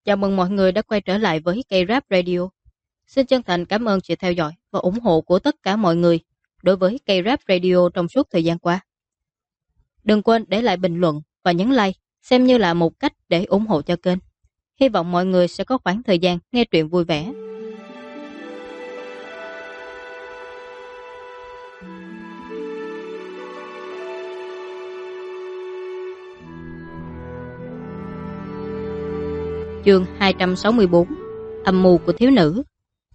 Chào mừng mọi người đã quay trở lại với K-Rap Radio. Xin chân thành cảm ơn sự theo dõi và ủng hộ của tất cả mọi người đối với K-Rap Radio trong suốt thời gian qua. Đừng quên để lại bình luận và nhấn like, xem như là một cách để ủng hộ cho kênh. Hy vọng mọi người sẽ có khoảng thời gian nghe truyện vui vẻ. Chương 264: Âm mưu của thiếu nữ.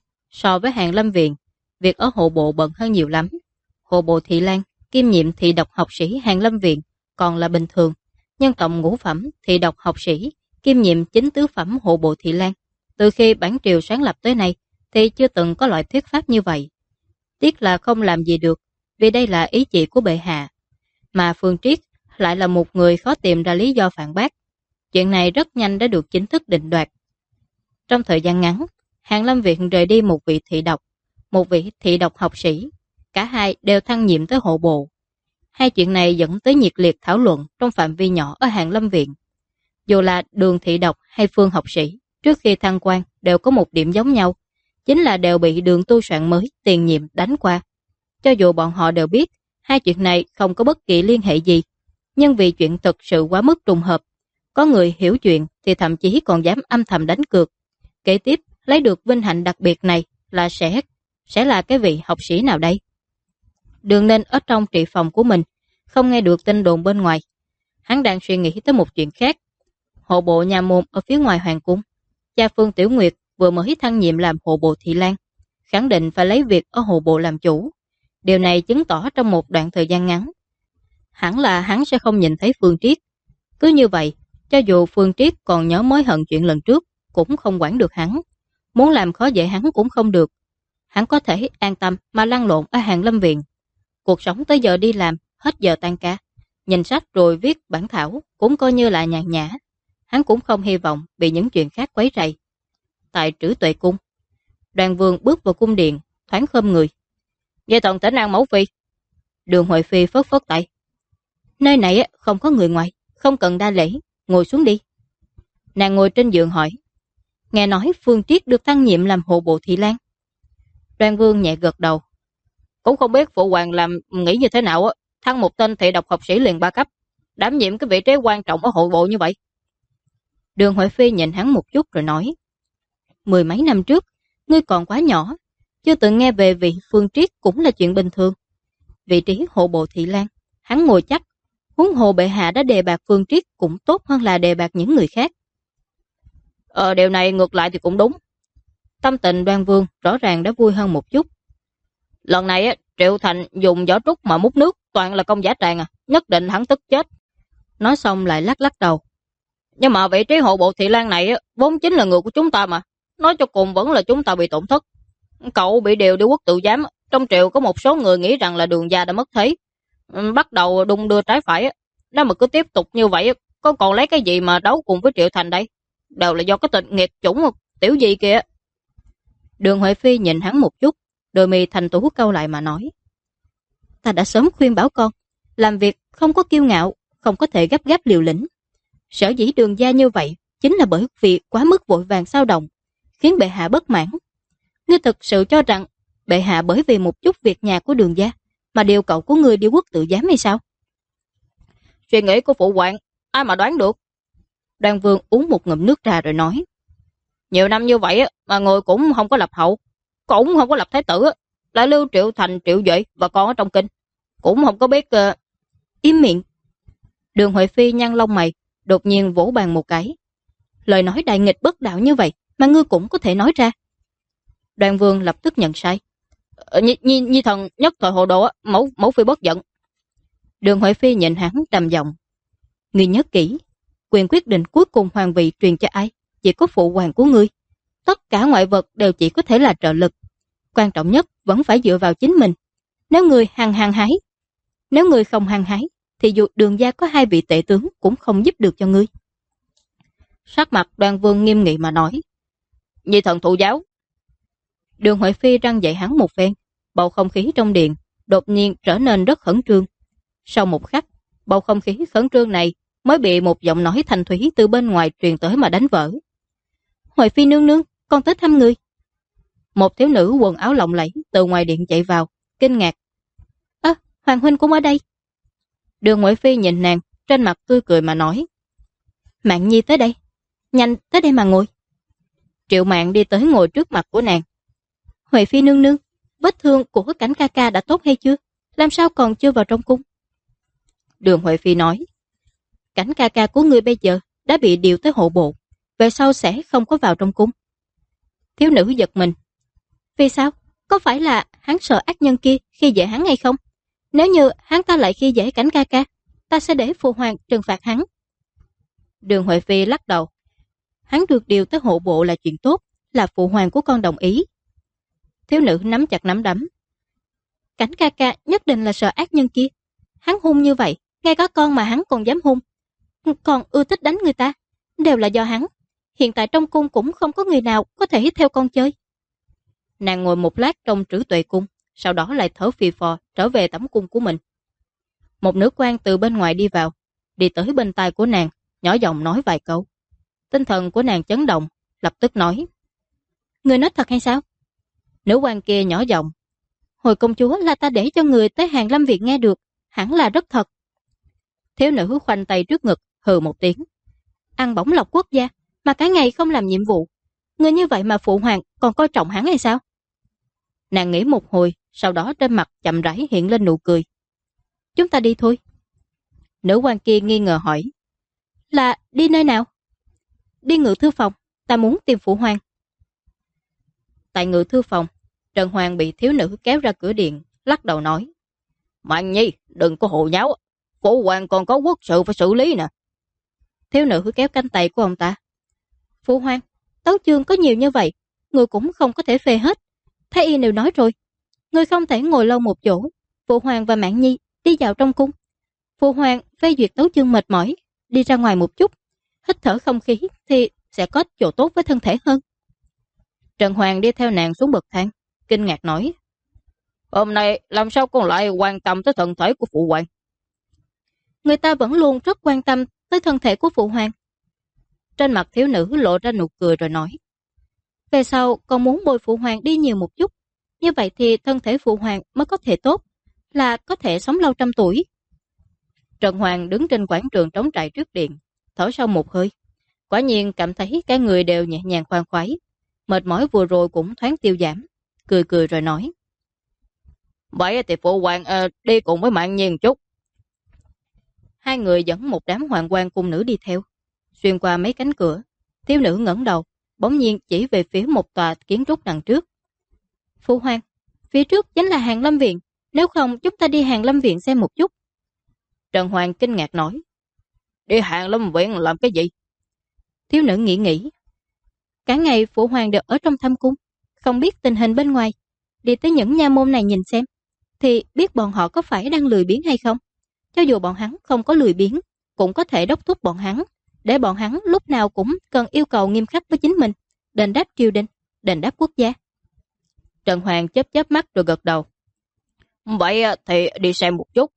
So với Hàn Lâm Viện, việc ở hộ bộ bận hơn nhiều lắm. Hộ bộ Thị Lan, kiêm nhiệm thị độc học sĩ Hàn Lâm Viện còn là bình thường, nhưng tổng ngũ phẩm thị độc học sĩ, kiêm nhiệm chính tứ phẩm hộ bộ Thị Lan, từ khi bản triều sáng lập tới nay thì chưa từng có loại thuyết pháp như vậy. Tiếc là không làm gì được, vì đây là ý chỉ của bệ hạ, mà Phương Triết lại là một người khó tìm ra lý do phản bác. Chuyện này rất nhanh đã được chính thức định đoạt. Trong thời gian ngắn, Hàn Lâm Viện rời đi một vị thị độc, một vị thị độc học sĩ. Cả hai đều thăng nhiệm tới hộ bộ. Hai chuyện này dẫn tới nhiệt liệt thảo luận trong phạm vi nhỏ ở Hàn Lâm Viện. Dù là Đường thị độc hay Phương học sĩ, trước khi thăng quan đều có một điểm giống nhau, chính là đều bị Đường tu soạn mới tiền nhiệm đánh qua. Cho dù bọn họ đều biết hai chuyện này không có bất kỳ liên hệ gì, nhưng vì chuyện thực sự quá mức trùng hợp, có người hiểu chuyện thì thậm chí còn dám âm thầm đánh cược. Kế tiếp lấy được vinh hạnh đặc biệt này là sẽ là cái vị học sĩ nào đây? Đường nên ở trong trị phòng của mình, không nghe được tin đồn bên ngoài. Hắn đang suy nghĩ tới một chuyện khác. Hộ bộ nhà môn ở phía ngoài hoàng cung, cha Phương Tiểu Nguyệt vừa mới thăng nhiệm làm hộ bộ Thị Lan, khẳng định phải lấy việc ở hộ bộ làm chủ. Điều này chứng tỏ trong một đoạn thời gian ngắn, hẳn là hắn sẽ không nhìn thấy Phương Triết. Cứ như vậy, cho dù Phương Triết còn nhớ mối hận chuyện lần trước, cũng không quản được hắn. Muốn làm khó dễ hắn cũng không được. Hắn có thể an tâm mà lăn lộn ở Hàn Lâm Viện. Cuộc sống tới giờ đi làm, hết giờ tan ca, nhìn sách rồi viết bản thảo cũng coi như là nhàn nhã. Hắn cũng không hy vọng bị những chuyện khác quấy rầy. Tại Trữ Tuệ Cung, Đoàn Vương bước vào cung điện, thoáng khom người. Về thần tỉnh an mẫu phi. Đường Huệ Phi phất phất tay. Nơi này không có người ngoài, không cần đa lễ, ngồi xuống đi. Nàng ngồi trên giường hỏi. Nghe nói Phương Triết được thăng nhiệm làm hộ bộ Thị Lan. Đoàn Vương nhẹ gật đầu. Cũng không biết phụ hoàng làm nghĩ như thế nào, thăng một tên thị độc học sĩ liền 3 cấp, đảm nhiệm cái vị trí quan trọng ở hộ bộ như vậy. Đường Huệ Phi nhìn hắn một chút rồi nói. 10 mấy năm trước, ngươi còn quá nhỏ, chưa từng nghe về vị Phương Triết cũng là chuyện bình thường. Vị trí hộ bộ Thị Lan, hắn ngồi chắc. Huống hồ bệ hạ đã đề bạt Phương Triết cũng tốt hơn là đề bạt những người khác. Điều này ngược lại thì cũng đúng. Tâm tình Đoan Vương rõ ràng đã vui hơn một chút. Lần này Triệu Thành dùng vỏ trúc mà múc nước toàn là công giả tràng, nhất định hắn tức chết. Nói xong lại lắc lắc đầu. Nhưng mà vị trí hộ bộ Thị Lan này vốn chính là người của chúng ta mà. Nói cho cùng vẫn là chúng ta bị tổn thất. Cậu bị điều đi quốc tự giám, trong triều có một số người nghĩ rằng là Đường gia đã mất thế, bắt đầu đung đưa trái phải. Nếu mà cứ tiếp tục như vậy, có còn lấy cái gì mà đấu cùng với Triệu Thành đây? Đều là do cái tình nghiệt chủng tiểu gì kìa. Đường Huệ Phi nhìn hắn một chút, đôi mi thành tú cau lại mà nói. Ta đã sớm khuyên bảo con, làm việc không có kiêu ngạo, không có thể gấp gáp liều lĩnh. Sở dĩ Đường gia như vậy chính là bởi vì quá mức vội vàng xao động, khiến bệ hạ bất mãn. Ngươi thực sự cho rằng bệ hạ bởi vì một chút việc nhà của Đường gia mà điều cậu của ngươi đi quốc tự giám hay sao? Suy nghĩ của phụ hoàng, ai mà đoán được? Đoan Vương uống một ngụm nước trà rồi nói. Nhiều năm như vậy mà người cũng không có lập hậu, cũng không có lập thái tử, lại lưu Triệu Thành, Triệu Duệ và con ở trong kinh, cũng không có biết. Im miệng. Đường Huệ Phi nhăn lông mày, đột nhiên vỗ bàn một cái. Lời nói đại nghịch bất đạo như vậy mà ngươi cũng có thể nói ra. Đoan Vương lập tức nhận sai. Nhi thần nhất thời hồ đồ, mẫu phi bất giận. Đường Huệ Phi nhìn hắn trầm giọng. Ngươi nhớ kỹ, quyền quyết định cuối cùng hoàng vị truyền cho ai? Chỉ có phụ hoàng của ngươi. Tất cả ngoại vật đều chỉ có thể là trợ lực. Quan trọng nhất vẫn phải dựa vào chính mình. Nếu ngươi hăng hái, nếu ngươi không hăng hái, thì dù Đường gia có 2 vị tể tướng cũng không giúp được cho ngươi. Sắc mặt Đoan Vương nghiêm nghị mà nói. Nhi thần thụ giáo. Đường Huệ Phi răng dạy hắn một phen, bầu không khí trong điện đột nhiên trở nên rất khẩn trương. Sau một khắc, bầu không khí khẩn trương này mới bị một giọng nói thanh thúy từ bên ngoài truyền tới mà đánh vỡ. Huệ Phi nương nương, con tới thăm người. Một thiếu nữ quần áo lộng lẫy từ ngoài điện chạy vào, kinh ngạc. Hoàng huynh cũng ở đây. Đường Huệ Phi nhìn nàng, trên mặt tươi cười mà nói. Mạn Nhi tới đây, nhanh tới đây mà ngồi. Triệu Mạn đi tới ngồi trước mặt của nàng. Huệ Phi nương nương, vết thương của Cảnh ca ca đã tốt hay chưa? Làm sao còn chưa vào trong cung? Đường Huệ Phi nói. Cảnh ca ca của ngươi bây giờ đã bị điều tới hộ bộ, về sau sẽ không có vào trong cung. Thiếu nữ giật mình. Vì sao? Có phải là hắn sợ ác nhân kia khi dễ hắn hay không? Nếu như hắn ta lại khi dễ Cảnh ca ca, ta sẽ để phụ hoàng trừng phạt hắn. Đường Huệ Phi lắc đầu. Hắn được điều tới hộ bộ là chuyện tốt, là phụ hoàng của con đồng ý. Thiếu nữ nắm chặt nắm đấm. Cảnh ca ca nhất định là sợ ác nhân kia. Hắn hung như vậy, ngay cả con mà hắn còn dám hung, còn ưa thích đánh người ta, đều là do hắn. Hiện tại trong cung cũng không có người nào có thể theo con chơi. Nàng ngồi một lát trong Trữ Tuệ cung, sau đó lại thở phì phò trở về tẩm cung của mình. Một nữ quan từ bên ngoài đi vào, đi tới bên tai của nàng, nhỏ giọng nói vài câu. Tinh thần của nàng chấn động, lập tức nói. Người nói thật hay sao? Nữ quan kia nhỏ giọng. Hồi công chúa là ta để cho người tới Hàn Lâm Viện nghe được, hẳn là rất thật. Thiếu nữ khoanh tay trước ngực, hừ một tiếng. Ăn bổng lộc quốc gia, mà cả ngày không làm nhiệm vụ. Người như vậy mà phụ hoàng còn coi trọng hắn hay sao? Nàng nghĩ một hồi, sau đó trên mặt chậm rãi hiện lên nụ cười. Chúng ta đi thôi. Nữ quan kia nghi ngờ hỏi. Là đi nơi nào? Đi Ngự thư phòng, ta muốn tìm phụ hoàng. Tại Ngự thư phòng, Trần Hoàng bị thiếu nữ kéo ra cửa điện, lắc đầu nói. Mạn Nhi, đừng có hồ nháo, phụ hoàng còn có quốc sự phải xử lý nè. Thiếu nữ kéo cánh tay của ông ta. Phụ hoàng, tấu chương có nhiều như vậy, người cũng không có thể phê hết. Thái y đều nói rồi, người không thể ngồi lâu một chỗ. Phụ hoàng và Mạn Nhi đi vào trong cung. Phụ hoàng phê duyệt tấu chương mệt mỏi, đi ra ngoài một chút, hít thở không khí thì sẽ có chỗ tốt với thân thể hơn. Trần Hoàng đi theo nàng xuống bậc thang, kinh ngạc nói. Hôm nay làm sao con lại quan tâm tới thân thể của phụ hoàng? Người ta vẫn luôn rất quan tâm tới thân thể của phụ hoàng. Trên mặt thiếu nữ lộ ra nụ cười rồi nói. Về sau con muốn bồi phụ hoàng đi nhiều một chút, như vậy thì thân thể phụ hoàng mới có thể tốt, là có thể sống lâu trăm tuổi. Trần Hoàng đứng trên quảng trường trống trải trước điện, thở sâu một hơi. Quả nhiên cảm thấy cả người đều nhẹ nhàng khoan khoái, mệt mỏi vừa rồi cũng thoáng tiêu giảm, cười cười rồi nói. Vậy thì phụ hoàng đi cùng với Mạn Nhi một chút. Hai người dẫn một đám hoàng quan cung nữ đi theo. Xuyên qua mấy cánh cửa, thiếu nữ ngẩng đầu, bỗng nhiên chỉ về phía một tòa kiến trúc đằng trước. Phụ hoàng, phía trước chính là Hàn Lâm Viện, nếu không chúng ta đi Hàn Lâm Viện xem một chút. Trần Hoàng kinh ngạc nói. Đi Hàn Lâm Viện làm cái gì? Thiếu nữ nghĩ. Cả ngày phụ hoàng đều ở trong thâm cung, không biết tình hình bên ngoài. Đi tới những nha môn này nhìn xem, thì biết bọn họ có phải đang lười biếng hay không. Cho dù bọn hắn không có lười biếng, cũng có thể đốc thúc bọn hắn, để bọn hắn lúc nào cũng cần yêu cầu nghiêm khắc với chính mình, đền đáp triều đình, đền đáp quốc gia. Trần Hoàng chớp chớp mắt rồi gật đầu. Vậy thì đi xem một chút.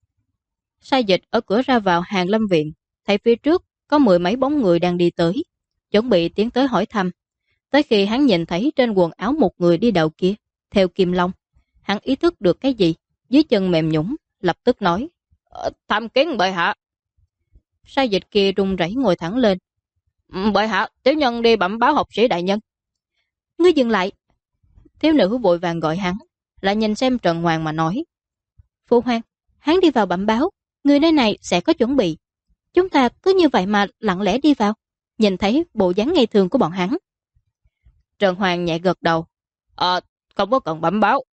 Sai Dịch ở cửa ra vào Hàn Lâm Viện, thấy phía trước có mười mấy bóng người đang đi tới, chuẩn bị tiến tới hỏi thăm. Tới khi hắn nhìn thấy trên quần áo một người đi đầu kia, theo Kim Long, hắn ý thức được cái gì, dưới chân mềm nhũn, lập tức nói. Tham kiến bệ hạ. Sai Dịch kia run rẩy ngồi thẳng lên. Bệ hạ, tiểu nhân đi bẩm báo học sĩ đại nhân. Ngươi dừng lại. Thiếu nữ vội vàng gọi hắn, lại nhìn xem Trần Hoàng mà nói. Phụ hoàng, hắn đi vào bẩm báo, người nơi này sẽ có chuẩn bị. Chúng ta cứ như vậy mà lặng lẽ đi vào, nhìn thấy bộ dáng ngày thường của bọn hắn. Trần Hoàng nhẹ gật đầu. Không có cần bẩm báo.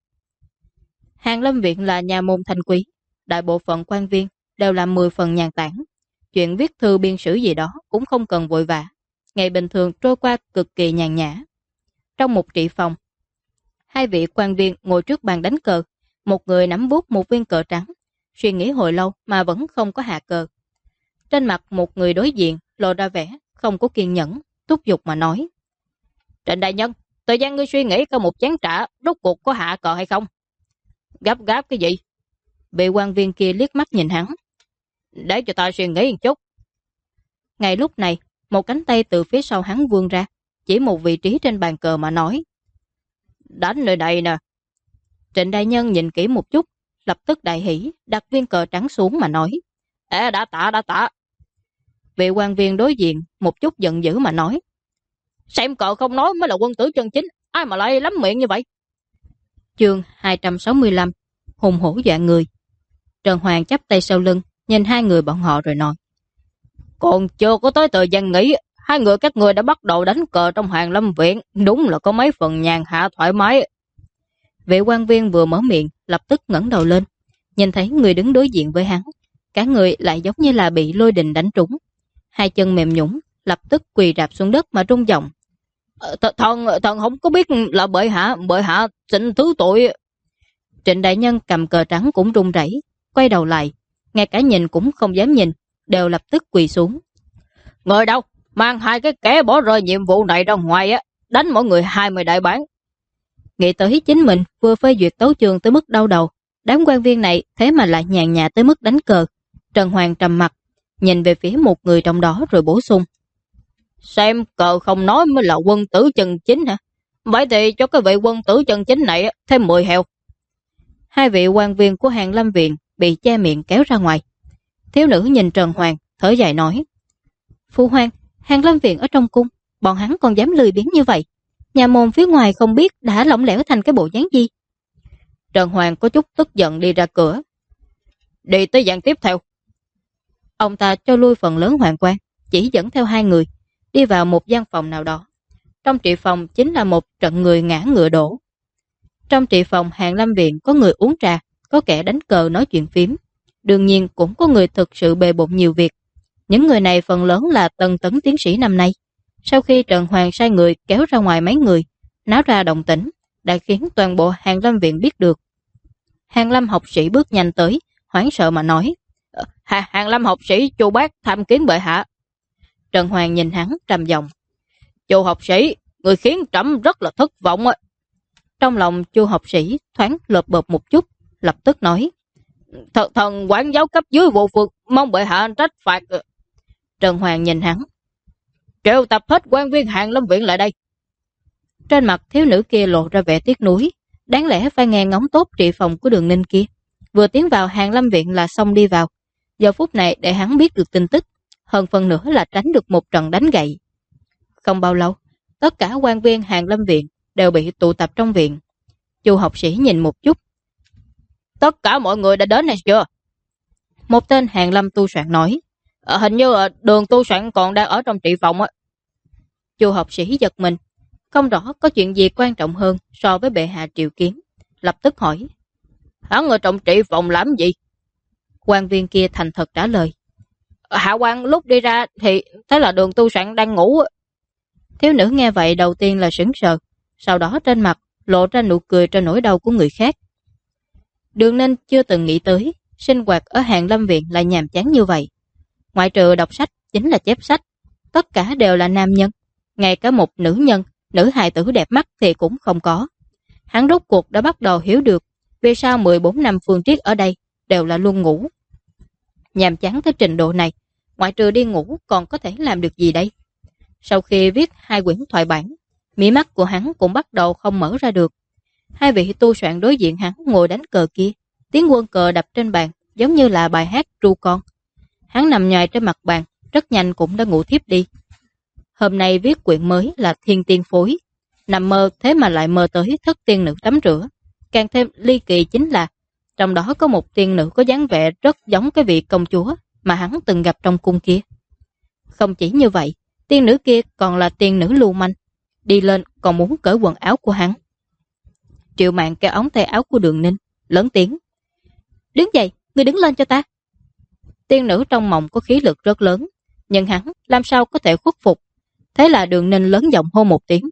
Hàn Lâm Viện là nhà môn thanh quý, đại bộ phận quan viên đều làm 10 phần nhàn tản. Chuyện viết thư biên sử gì đó cũng không cần vội vã. Ngày bình thường trôi qua cực kỳ nhàn nhã. Trong một trị phòng, hai vị quan viên ngồi trước bàn đánh cờ, một người nắm bút một viên cờ trắng, suy nghĩ hồi lâu mà vẫn không có hạ cờ. Trên mặt một người đối diện lộ ra vẻ không có kiên nhẫn, thúc giục mà nói. Trịnh đại nhân, thời gian ngươi suy nghĩ có một chén trà, rốt cuộc có hạ cờ hay không? Gấp gáp cái gì? Vị quan viên kia liếc mắt nhìn hắn. Để cho ta suy nghĩ một chút. Ngay lúc này, một cánh tay từ phía sau hắn vươn ra, chỉ một vị trí trên bàn cờ mà nói. Đánh nơi này nè. Trịnh đại nhân nhìn kỹ một chút, lập tức đại hỉ, đặt viên cờ trắng xuống mà nói. Đã tạ. Vị quan viên đối diện một chút giận dữ mà nói. Xem cờ không nói mới là quân tử chân chính, ai mà lại lắm miệng như vậy. Chương 265, hùng hổ dọa người. Trần Hoàng chắp tay sau lưng, nhìn hai người bọn họ rồi nói. Còn chưa có tới thời gian nghỉ, hai người các người đã bắt đầu đánh cờ trong Hàn Lâm Viện, đúng là có mấy phần nhàn hạ thoải mái. Vị quan viên vừa mở miệng, lập tức ngẩng đầu lên, nhìn thấy người đứng đối diện với hắn, cả người lại giống như là bị lôi đình đánh trúng, hai chân mềm nhũn, lập tức quỳ rạp xuống đất mà rung giọng. Thần không có biết là bệ hạ xin thứ tội. Trịnh đại nhân cầm cờ trắng cũng run rẩy, quay đầu lại, ngay cả nhìn cũng không dám nhìn, đều lập tức quỳ xuống. Người đâu, mang hai cái kẻ bỏ rơi nhiệm vụ này ra ngoài á, đánh mỗi người 20 đại bản. Nghĩ tới chính mình vừa phê duyệt tấu chương tới mức đau đầu, đám quan viên này thế mà lại nhàn nhã tới mức đánh cờ. Trần Hoàng trầm mặt, nhìn về phía một người trong đó rồi bổ sung. Xem cờ không nói mới là quân tử chân chính hả? Vậy thì cho cái vị quân tử chân chính này thêm 10 heo. Hai vị quan viên của Hàn Lâm Viện bị che miệng kéo ra ngoài. Thiếu nữ nhìn Trần Hoàng, thở dài nói. Phu hoàng, Hàn Lâm Viện ở trong cung, bọn hắn còn dám lười biếng như vậy. Nhà môn phía ngoài không biết đã lỏng lẻo thành cái bộ dáng gì. Trần Hoàng có chút tức giận đi ra cửa. Đi tới dạng tiếp theo. Ông ta cho lui phần lớn hoàng quan, chỉ dẫn theo hai người, đi vào một gian phòng nào đó. Trong trị phòng chính là một trận người ngã ngựa đổ. Trong trị phòng Hàn Lâm Viện có người uống trà, có kẻ đánh cờ nói chuyện phím. Đương nhiên cũng có người thực sự bề bộn nhiều việc. Những người này phần lớn là tân tấn tiến sĩ năm nay. Sau khi Trần Hoàng sai người kéo ra ngoài mấy người, náo ra động tĩnh, đã khiến toàn bộ Hàn Lâm Viện biết được. Hàn Lâm học sĩ bước nhanh tới, hoảng sợ mà nói. Hàn Lâm học sĩ Chu Bác tham kiến bệ hạ. Trần Hoàng nhìn hắn trầm giọng. Chu học sĩ, người khiến trẫm rất là thất vọng. Trong lòng Chu học sĩ thoáng lợp bợp một chút, lập tức nói. Thần quản giáo cấp dưới vụ phượt, mong bệ hạ trách phạt. Trần Hoàng nhìn hắn. Triệu tập hết quan viên Hàn Lâm Viện lại đây. Trên mặt thiếu nữ kia lộ ra vẻ tiếc nuối, đáng lẽ phải nghe ngóng tốt trị phòng của Đường Ninh kia. Vừa tiến vào Hàn Lâm Viện là xong đi vào. Giờ phút này để hắn biết được tin tức, hơn phần nữa là tránh được một trận đánh gậy. Không bao lâu, tất cả quan viên Hàn Lâm Viện đều bị tụ tập trong viện. Chu học sĩ nhìn một chút. Tất cả mọi người đã đến hay chưa? Một tên Hàn Lâm tu soạn nói. Hình như Đường tu soạn còn đang ở trong trị phòng. Chu học sĩ giật mình, không rõ có chuyện gì quan trọng hơn so với bệ hạ triệu kiến, lập tức hỏi. Hắn ở trong trị phòng làm gì? Quan viên kia thành thật trả lời. Hạ quan lúc đi ra thì thấy là Đường tu soạn đang ngủ. Thiếu nữ nghe vậy đầu tiên là sững sờ, sau đó trên mặt lộ ra nụ cười cho nỗi đau của người khác. Đường Ninh chưa từng nghĩ tới sinh hoạt ở Hàn Lâm Viện lại nhàm chán như vậy. Ngoại trừ đọc sách chính là chép sách, tất cả đều là nam nhân, ngay cả một nữ nhân, nữ hài tử đẹp mắt thì cũng không có. Hắn rốt cuộc đã bắt đầu hiểu được vì sao 14 năm Phương Triết ở đây đều là luôn ngủ. Nhàm chán tới trình độ này, ngoại trừ đi ngủ còn có thể làm được gì đây? Sau khi viết 2 quyển thoại bản, mí mắt của hắn cũng bắt đầu không mở ra được. Hai vị tu soạn đối diện hắn ngồi đánh cờ kia, tiếng quân cờ đập trên bàn giống như là bài hát ru con. Hắn nằm nhòi trên mặt bàn, rất nhanh cũng đã ngủ thiếp đi. Hôm nay viết quyển mới là Thiên Tiên Phối, nằm mơ thế mà lại mơ tới thất tiên nữ tắm rửa. Càng thêm ly kỳ chính là trong đó có một tiên nữ có dáng vẻ rất giống cái vị công chúa mà hắn từng gặp trong cung kia. Không chỉ như vậy, tiên nữ kia còn là tiên nữ lưu manh, đi lên còn muốn cởi quần áo của hắn. Triệu Mạn kéo ống tay áo của Đường Ninh, lớn tiếng. Đứng dậy, ngươi đứng lên cho ta. Tiên nữ trong mộng có khí lực rất lớn, nhưng hắn làm sao có thể khuất phục. Thế là Đường Ninh lớn giọng hô một tiếng.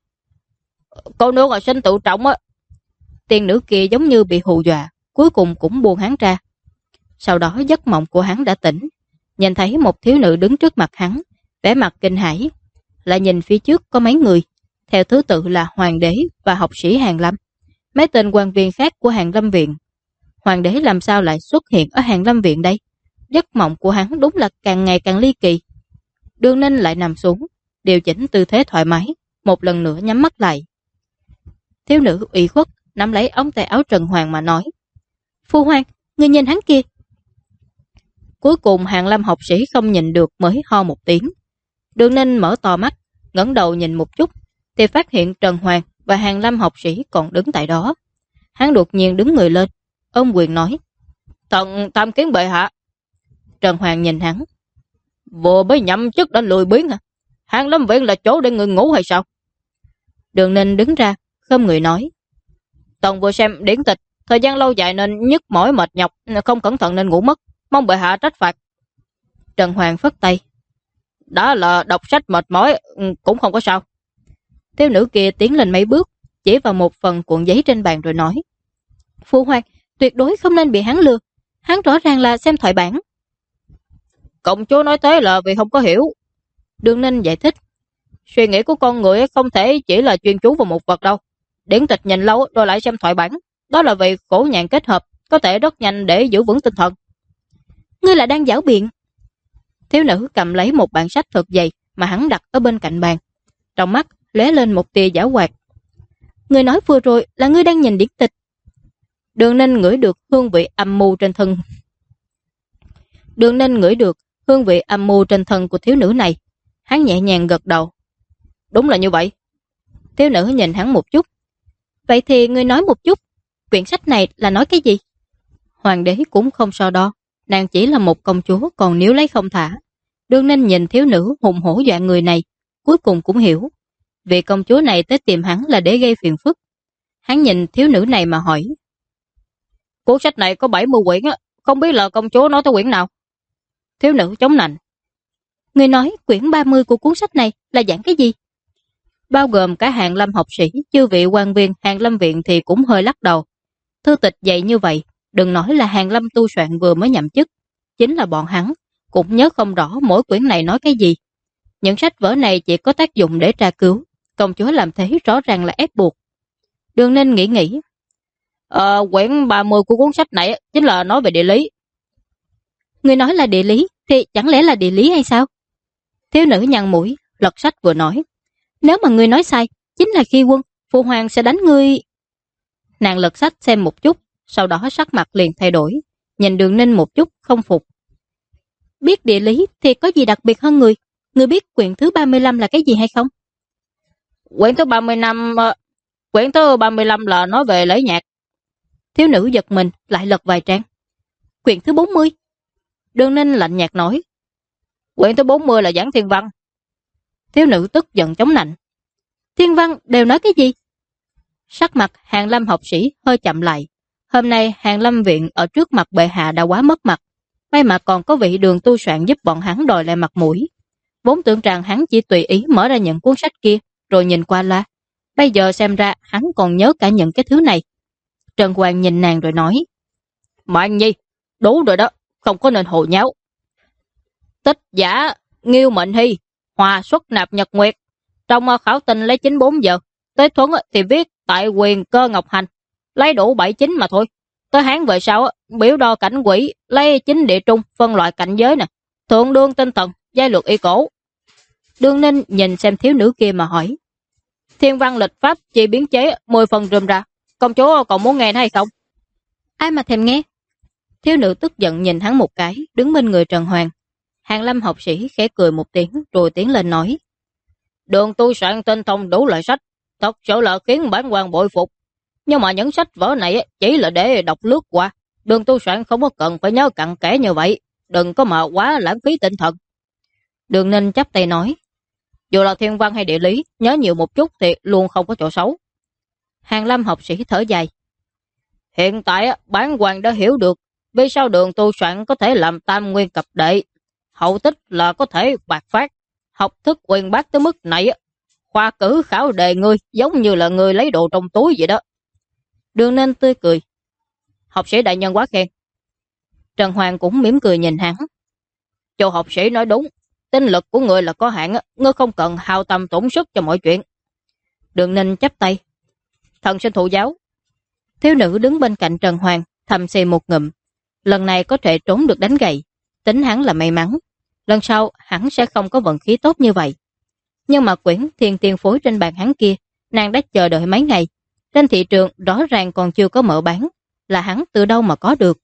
Cô nương là sinh tự trọng á. Tiên nữ kia giống như bị hù dọa, cuối cùng cũng buông hắn ra. Sau đó giấc mộng của hắn đã tỉnh, nhìn thấy một thiếu nữ đứng trước mặt hắn, vẻ mặt kinh hãi, lại nhìn phía trước có mấy người, theo thứ tự là hoàng đế và học sĩ Hàn Lâm, mấy tên quan viên khác của Hàn Lâm Viện. Hoàng đế làm sao lại xuất hiện ở Hàn Lâm Viện đây? Giấc mộng của hắn đúng là càng ngày càng ly kỳ. Đường Ninh lại nằm xuống, điều chỉnh tư thế thoải mái, một lần nữa nhắm mắt lại. Thiếu nữ ủy khuất nắm lấy ống tay áo Trần Hoàng mà nói: Phu Hoàng, ngươi nhìn hắn kia. Cuối cùng Hàn Lâm học sĩ không nhìn được mới ho một tiếng. Đường Ninh mở to mắt, ngẩng đầu nhìn một chút thì phát hiện Trần Hoàng và Hàn Lâm học sĩ còn đứng tại đó. Hắn đột nhiên đứng người lên, ôm quyền nói: Thần tham kiến bệ hạ. Trần Hoàng nhìn hắn: Vừa mới nhậm chức đã lười biếng hả? Hàn Lâm viện là chỗ để người ngủ hay sao? Đường Ninh đứng ra, khom người nói: Thần vừa xem điển tịch, thời gian lâu dài nên nhức mỏi mệt nhọc, không cẩn thận nên ngủ mất, mong bệ hạ trách phạt. Trần Hoàng phất tay: Đã là đọc sách mệt mỏi, cũng không có sao. Thiếu nữ kia tiến lên mấy bước, chỉ vào một phần cuộn giấy trên bàn rồi nói: Phu Hoàng, tuyệt đối không nên bị hắn lừa. Hắn rõ ràng là xem thoại bản. Công chúa nói thế là vì không có hiểu. Đường Ninh giải thích: Suy nghĩ của con người không thể chỉ là chuyên chú vào một vật đâu. Điển tịch nhìn lâu rồi lại xem thoại bản, đó là vì khổ nhàn kết hợp, có thể rất nhanh để giữ vững tinh thần. Ngươi là đang giảo biện. Thiếu nữ cầm lấy một bản sách thật dày mà hắn đặt ở bên cạnh bàn, trong mắt lóe lên một tia giảo hoạt. Ngươi nói vừa rồi là ngươi đang nhìn điển tịch. Đường Ninh ngửi được hương vị âm mưu trên thân. Đường Ninh ngửi được hương vị âm mưu trên thân của thiếu nữ này. Hắn nhẹ nhàng gật đầu: Đúng là như vậy. Thiếu nữ nhìn hắn một chút: Vậy thì ngươi nói một chút, quyển sách này là nói cái gì? Hoàng đế cũng không so đo, nàng chỉ là một công chúa còn níu lấy không thả. Đường Ninh nhìn thiếu nữ hùng hổ dọa người này, cuối cùng cũng hiểu, vị công chúa này tới tìm hắn là để gây phiền phức. Hắn nhìn thiếu nữ này mà hỏi: Cuốn sách này có 70 quyển, không biết là công chúa nói tới quyển nào? Thiếu nữ chống nạnh: Ngươi nói quyển 30 của cuốn sách này là giảng cái gì? Bao gồm cả Hàn Lâm học sĩ, chư vị quan viên Hàn Lâm viện thì cũng hơi lắc đầu. Thư tịch dày như vậy, đừng nói là Hàn Lâm tu soạn vừa mới nhậm chức, chính là bọn hắn cũng nhớ không rõ mỗi quyển này nói cái gì. Những sách vở này chỉ có tác dụng để tra cứu, công chúa làm thế rõ ràng là ép buộc. Đường Ninh nghĩ: Quyển 30 của cuốn sách này chính là nói về địa lý. Người nói là địa lý, thì chẳng lẽ là địa lý hay sao? Thiếu nữ nhăn mũi, lật sách vừa nói: Nếu mà ngươi nói sai, chính là khi quân, Phu Hoàng sẽ đánh ngươi. Nàng lật sách xem một chút, sau đó sắc mặt liền thay đổi, nhìn Đường Ninh một chút không phục. Biết địa lý thì có gì đặc biệt hơn người? Ngươi biết quyển thứ 35 là cái gì hay không? Quyển thứ 35 là nói về lễ nhạc. Thiếu nữ giật mình, lại lật vài trang. Quyển thứ 40. Đường Ninh lạnh nhạt nói: Quyển thứ 40 là giảng thiên văn. Thiếu nữ tức giận chống nạnh: Thiên văn đều nói cái gì? Sắc mặt Hàn Lâm học sĩ hơi chậm lại. Hôm nay Hàn Lâm viện ở trước mặt bệ hạ đã quá mất mặt, may mà còn có vị Đường tu soạn giúp bọn hắn đòi lại mặt mũi. Vốn tưởng rằng hắn chỉ tùy ý mở ra những cuốn sách kia rồi nhìn qua la, bây giờ xem ra hắn còn nhớ cả những cái thứ này. Trần Hoàng nhìn nàng rồi nói: Mạng Nhi, đủ rồi đó, không có nên hồ nháo. Tích giả Nghiêu Mệnh Hy, Hòa xuất nạp Nhật Nguyệt. Trong khảo tình lấy 94 giờ, tới Thuấn thì viết tại quyền Cơ Ngọc Hành, lấy đủ 79 mà thôi. Tới Hán về sau, biểu đo cảnh quỷ, lấy 9 địa trung, phân loại cảnh giới nè, thượng đương tinh thần, giai luật y cổ. Đường Ninh nhìn xem thiếu nữ kia mà hỏi: Thiên văn lịch pháp chỉ biến chế 10 phần rườm ra, công chúa còn muốn nghe hay không? Ai mà thèm nghe? Thiếu nữ tức giận nhìn hắn một cái, đứng bên người Trần Hoàng. Hàn Lâm học sĩ khẽ cười một tiếng rồi tiến lên nói: Đường tu soạn tinh thông đủ loại sách, thật sự là khiến bản quan bội phục. Nhưng mà những sách vở này chỉ là để đọc lướt qua, Đường tu soạn không có cần phải nhớ cặn kẽ như vậy, đừng có mà quá lãng phí tinh thần. Đường Ninh chắp tay nói: Dù là thiên văn hay địa lý, nhớ nhiều một chút thì luôn không có chỗ xấu. Hàn Lâm học sĩ thở dài: Hiện tại bản quan đã hiểu được vì sao Đường tu soạn có thể làm tam nguyên cập đệ, hậu tích là có thể bạc phát, học thức uyên bác tới mức này, khoa cử khảo đề ngươi giống như là người lấy đồ trong túi vậy đó. Đường Ninh tươi cười: Học sĩ đại nhân quá khen. Trần Hoàng cũng mỉm cười nhìn hắn: Châu học sĩ nói đúng, tinh lực của người là có hạn, ngươi không cần hao tâm tổn sức cho mọi chuyện. Đường Ninh chắp tay: Thần xin thụ giáo. Thiếu nữ đứng bên cạnh Trần Hoàng thầm xì một ngụm. Lần này có thể trốn được đánh gậy, tính hắn là may mắn. Lần sau hắn sẽ không có vận khí tốt như vậy. Nhưng mà quyển Thiên Tiên Phối trên bàn hắn kia, nàng đã chờ đợi mấy ngày. Trên thị trường rõ ràng còn chưa có mở bán, là hắn từ đâu mà có được.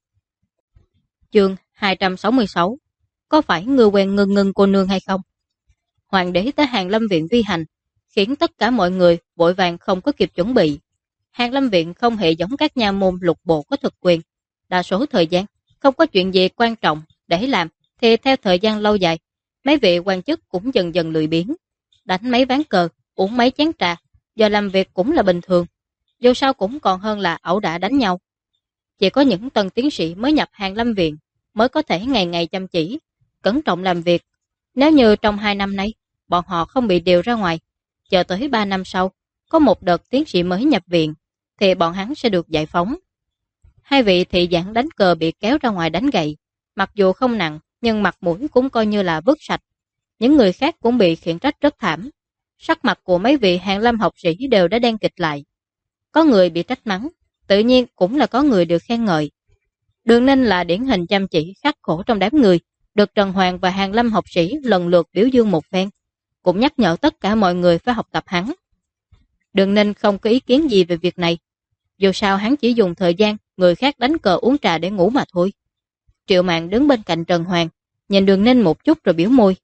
Chương 266. Có phải ngươi quen Ngưng Ngưng cô nương hay không? Hoàng đế tới Hàn Lâm viện vi hành, khiến tất cả mọi người vội vàng không có kịp chuẩn bị. Hàn Lâm viện không hề giống các nha môn lục bộ có thực quyền. Đa số thời gian, không có chuyện gì quan trọng để làm, thì theo thời gian lâu dài, mấy vị quan chức cũng dần dần lười biếng. Đánh mấy ván cờ, uống mấy chén trà, giờ làm việc cũng là bình thường. Dù sao cũng còn hơn là ẩu đả đánh nhau. Chỉ có những tân tiến sĩ mới nhập Hàn Lâm viện mới có thể ngày ngày chăm chỉ, cẩn trọng làm việc. Nếu như trong 2 năm nay, bọn họ không bị điều ra ngoài, chờ tới 3 năm sau, có một đợt tiến sĩ mới nhập viện, thì bọn hắn sẽ được giải phóng. Hai vị thị giảng đánh cờ bị kéo ra ngoài đánh gậy, mặc dù không nặng, nhưng mặt mũi cũng coi như là vứt sạch. Những người khác cũng bị khiển trách rất thảm. Sắc mặt của mấy vị Hàn Lâm học sĩ đều đã đen kịch lại. Có người bị trách mắng, tự nhiên cũng là có người được khen ngợi. Đường Ninh là điển hình chăm chỉ khắc khổ trong đám người, được Trần Hoàng và Hàn Lâm học sĩ lần lượt biểu dương một phen, cũng nhắc nhở tất cả mọi người phải học tập hắn. Đường Ninh không có ý kiến gì về việc này. Dù sao hắn chỉ dùng thời gian người khác đánh cờ uống trà để ngủ mà thôi. Triệu Mạn đứng bên cạnh Trần Hoàng, nhìn Đường Ninh một chút rồi biểu môi.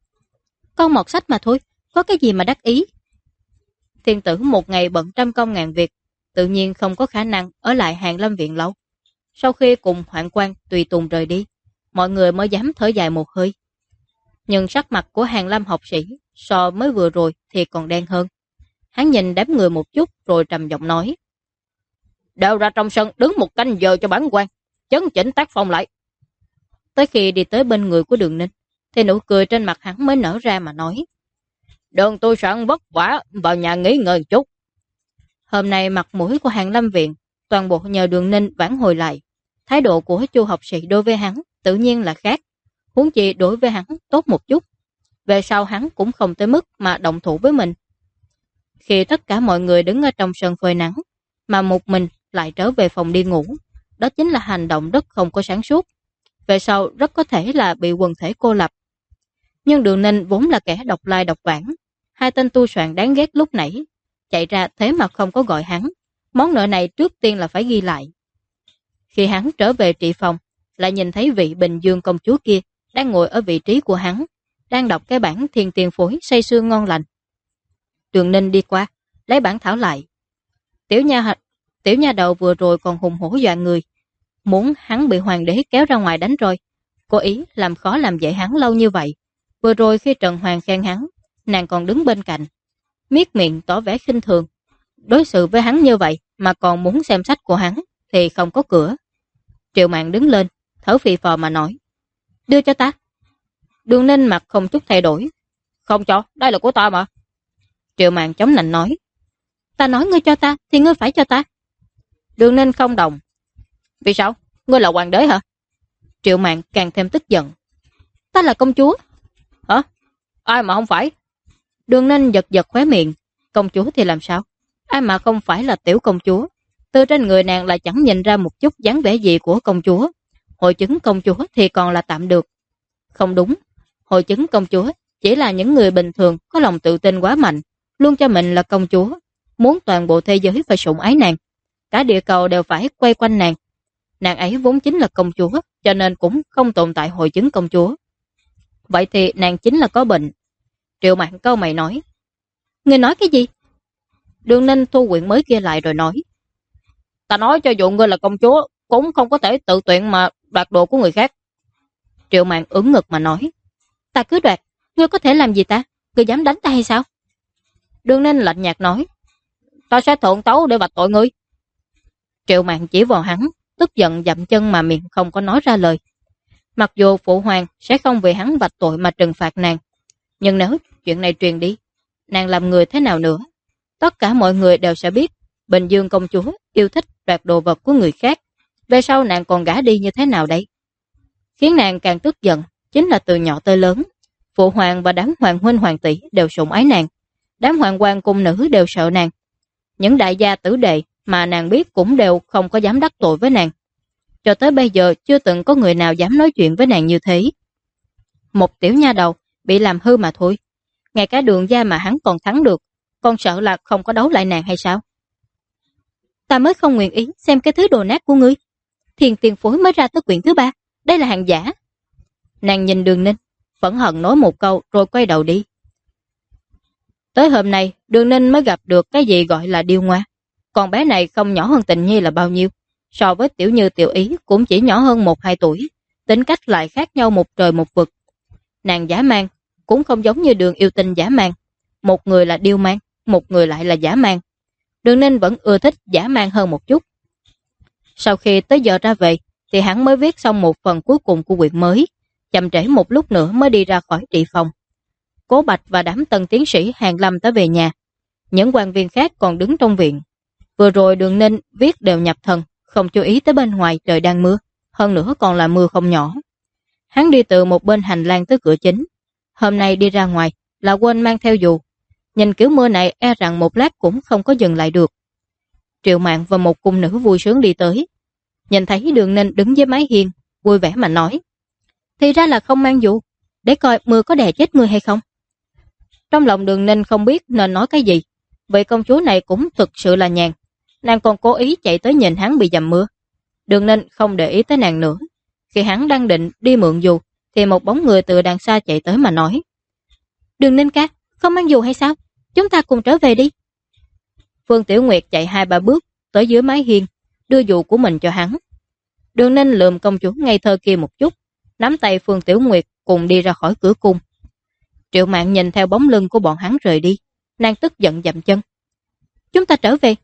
Con một sách mà thôi, có cái gì mà đắc ý. Thiên tử một ngày bận trăm công ngàn việc, tự nhiên không có khả năng ở lại Hàn Lâm viện lâu. Sau khi cùng Hoạn Quan tùy tùng rời đi, mọi người mới dám thở dài một hơi. Nhưng sắc mặt của Hàn Lâm học sĩ so mới vừa rồi thì còn đen hơn. Hắn nhìn đám người một chút rồi trầm giọng nói. Đều ra trong sân đứng một canh giờ cho bản quan, chấn chỉnh tác phong lại. Tới khi đi tới bên người của Đường Ninh, thì nụ cười trên mặt hắn mới nở ra mà nói. Đường tôi soạn vất vả, vào nhà nghỉ ngơi chút. Hôm nay mặt mũi của Hàn Lâm viện toàn bộ nhờ Đường Ninh vãn hồi lại. Thái độ của Chu học sĩ đối với hắn tự nhiên là khác, huống chi đối với hắn tốt một chút. Về sau hắn cũng không tới mức mà động thủ với mình. Khi tất cả mọi người đứng ở trong sân phơi nắng, mà một mình lại trở về phòng đi ngủ, đó chính là hành động rất không có sáng suốt. Về sau rất có thể là bị quần thể cô lập. Nhưng Đường Ninh vốn là kẻ độc lai độc vãng. Hai tên tu soạn đáng ghét lúc nãy chạy ra thế mà không có gọi hắn. Món nợ này trước tiên là phải ghi lại. Khi hắn trở về trị phòng, lại nhìn thấy vị Bình Dương công chúa kia đang ngồi ở vị trí của hắn, đang đọc cái bản Thiên Tiên Phối say sưa ngon lành. Đường Ninh đi qua, lấy bản thảo lại. Tiểu nha đầu vừa rồi còn hùng hổ dọa người, muốn hắn bị hoàng đế kéo ra ngoài đánh rồi. Cố ý làm khó làm dễ hắn lâu như vậy. Vừa rồi khi Trần Hoàng khen hắn, nàng còn đứng bên cạnh, miết miệng tỏ vẻ khinh thường. Đối xử với hắn như vậy mà còn muốn xem sách của hắn thì không có cửa. Triệu Mạn đứng lên, thở phì phò mà nói. Đưa cho ta. Đường Ninh mặt không chút thay đổi. Không cho, đây là của ta mà. Triệu Mạn chống nạnh nói. Ta nói ngươi cho ta thì ngươi phải cho ta. Đường Ninh không đồng. Vì sao? Ngươi là hoàng đế hả? Triệu Mạn càng thêm tức giận. Ta là công chúa. Hả? Ai mà không phải? Đường Ninh giật giật khóe miệng. Công chúa thì làm sao? Ai mà không phải là tiểu công chúa? Từ trên người nàng lại chẳng nhìn ra một chút dáng vẻ gì của công chúa. Hội chứng công chúa thì còn là tạm được. Không đúng. Hội chứng công chúa chỉ là những người bình thường có lòng tự tin quá mạnh, luôn cho mình là công chúa, muốn toàn bộ thế giới phải sủng ái nàng. Cả địa cầu đều phải quay quanh nàng. Nàng ấy vốn chính là công chúa, cho nên cũng không tồn tại hội chứng công chúa. Vậy thì nàng chính là có bệnh. Triệu Mạn câu mày nói. Ngươi nói cái gì? Đường Ninh thu quyển mới kia lại rồi nói. Ta nói cho dù ngươi là công chúa, cũng không có thể tự tuyển mà đoạt đồ của người khác. Triệu Mạn ưỡn ngực mà nói. Ta cứ đoạt, ngươi có thể làm gì ta? Ngươi dám đánh ta hay sao? Đường Ninh lạnh nhạt nói. Ta sẽ thượng tấu để vạch tội ngươi. Triệu Mạn chỉ vào hắn, tức giận dậm chân mà miệng không có nói ra lời. Mặc dù phụ hoàng sẽ không vì hắn vạch tội mà trừng phạt nàng, nhưng nếu chuyện này truyền đi, nàng làm người thế nào nữa? Tất cả mọi người đều sẽ biết Bình Dương công chúa yêu thích đoạt đồ vật của người khác. Về sau nàng còn gả đi như thế nào đây? Khiến nàng càng tức giận chính là từ nhỏ tới lớn, phụ hoàng và đám hoàng huynh hoàng tỷ đều sủng ái nàng. Đám hoàng quan cung nữ đều sợ nàng. Những đại gia tử đệ mà nàng biết cũng đều không có dám đắc tội với nàng. Cho tới bây giờ chưa từng có người nào dám nói chuyện với nàng như thế. Một tiểu nha đầu bị làm hư mà thôi. Ngay cả Đường gia mà hắn còn thắng được, còn sợ là không có đấu lại nàng hay sao? Ta mới không nguyện ý xem cái thứ đồ nát của ngươi. Thiên tiền phối mới ra tới quyển thứ 3, đây là hàng giả. Nàng nhìn Đường Ninh, phẫn hận nói một câu rồi quay đầu đi. Tới hôm nay, Đường Ninh mới gặp được cái gì gọi là điêu ngoa. Còn bé này không nhỏ hơn Tình Nhi là bao nhiêu. So với Tiểu Như Tiểu Ý cũng chỉ nhỏ hơn 1-2 tuổi, tính cách lại khác nhau một trời một vực. Nàng giả mang cũng không giống như Đường Yêu Tinh giả mang. Một người là điêu mang, một người lại là giả mang. Đường Ninh vẫn ưa thích giả mang hơn một chút. Sau khi tới giờ ra về, thì hắn mới viết xong một phần cuối cùng của quyển mới, chậm trễ một lúc nữa mới đi ra khỏi trị phòng. Cố Bạch và đám tân tiến sĩ Hàn Lâm tới về nhà. Những quan viên khác còn đứng trong viện. Vừa rồi Đường Ninh viết đều nhập thần, không chú ý tới bên ngoài trời đang mưa, hơn nữa còn là mưa không nhỏ. Hắn đi từ một bên hành lang tới cửa chính. Hôm nay đi ra ngoài là quên mang theo dù. Nhìn kiểu mưa này e rằng một lát cũng không có dừng lại được. Triệu Mạn và một cung nữ vui sướng đi tới. Nhìn thấy Đường Ninh đứng dưới mái hiên, vui vẻ mà nói. Thì ra là không mang dù, để coi mưa có đè chết ngươi hay không. Trong lòng Đường Ninh không biết nên nói cái gì. Vị công chúa này cũng thực sự là nhàn. Nàng còn cố ý chạy tới nhìn hắn bị dầm mưa. Đường Ninh không để ý tới nàng nữa. Khi hắn đang định đi mượn dù, thì một bóng người từ đằng xa chạy tới mà nói. Đường Ninh ca, không mang dù hay sao? Chúng ta cùng trở về đi. Phương Tiểu Nguyệt chạy 2-3 bước tới dưới mái hiên, đưa dù của mình cho hắn. Đường Ninh lườm công chúa ngây thơ kia một chút, nắm tay Phương Tiểu Nguyệt cùng đi ra khỏi cửa cung. Triệu Mạn nhìn theo bóng lưng của bọn hắn rời đi, nàng tức giận dậm chân. Chúng ta trở về.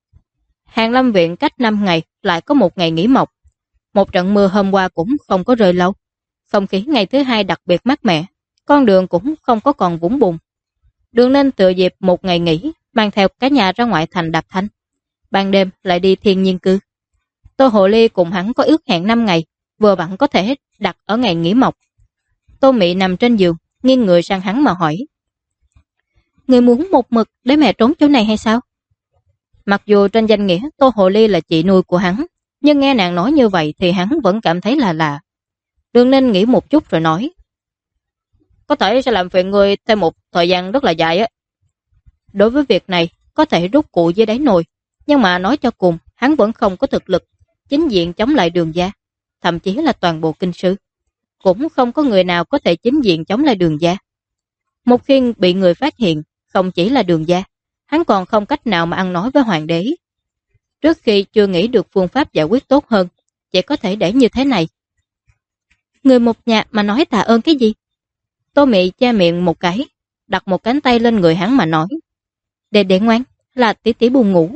Hàn Lâm viện cách 5 ngày lại có 1 ngày nghỉ mộc. Một trận mưa hôm qua cũng không có rơi lâu. Không khí ngày thứ 2 đặc biệt mát mẻ, con đường cũng không có còn vũng bùn. Đường Ninh tựa dịp 1 ngày nghỉ, mang theo cả nhà ra ngoại thành đạp thanh. Ban đêm lại đi thiên nhiên cư. Tô Hộ Ly cùng hắn có ước hẹn 5 ngày, vừa vặn có thể đặt ở ngày nghỉ mộc. Tô Mị nằm trên giường, nghiêng người sang hắn mà hỏi. Người muốn một mực để mẹ trốn chỗ này hay sao? Mặc dù trên danh nghĩa Tô Hộ Ly là chị nuôi của hắn, nhưng nghe nàng nói như vậy thì hắn vẫn cảm thấy là lạ. Đường Ninh nghĩ một chút rồi nói. Có thể sẽ làm phiền người thêm một thời gian rất là dài á. Đối với việc này, có thể rút cụ dưới đáy nồi, nhưng mà nói cho cùng, hắn vẫn không có thực lực chính diện chống lại Đường gia, thậm chí là toàn bộ kinh sư. Cũng không có người nào có thể chính diện chống lại Đường gia. Một khi bị người phát hiện, không chỉ là Đường gia, hắn còn không cách nào mà ăn nói với hoàng đế. Trước khi chưa nghĩ được phương pháp giải quyết tốt hơn, chỉ có thể để như thế này. Người một nhà mà nói tạ ơn cái gì? Tô Mị che miệng một cái, đặt một cánh tay lên người hắn mà nói. Đệ ngoan, là tí tí buồn ngủ.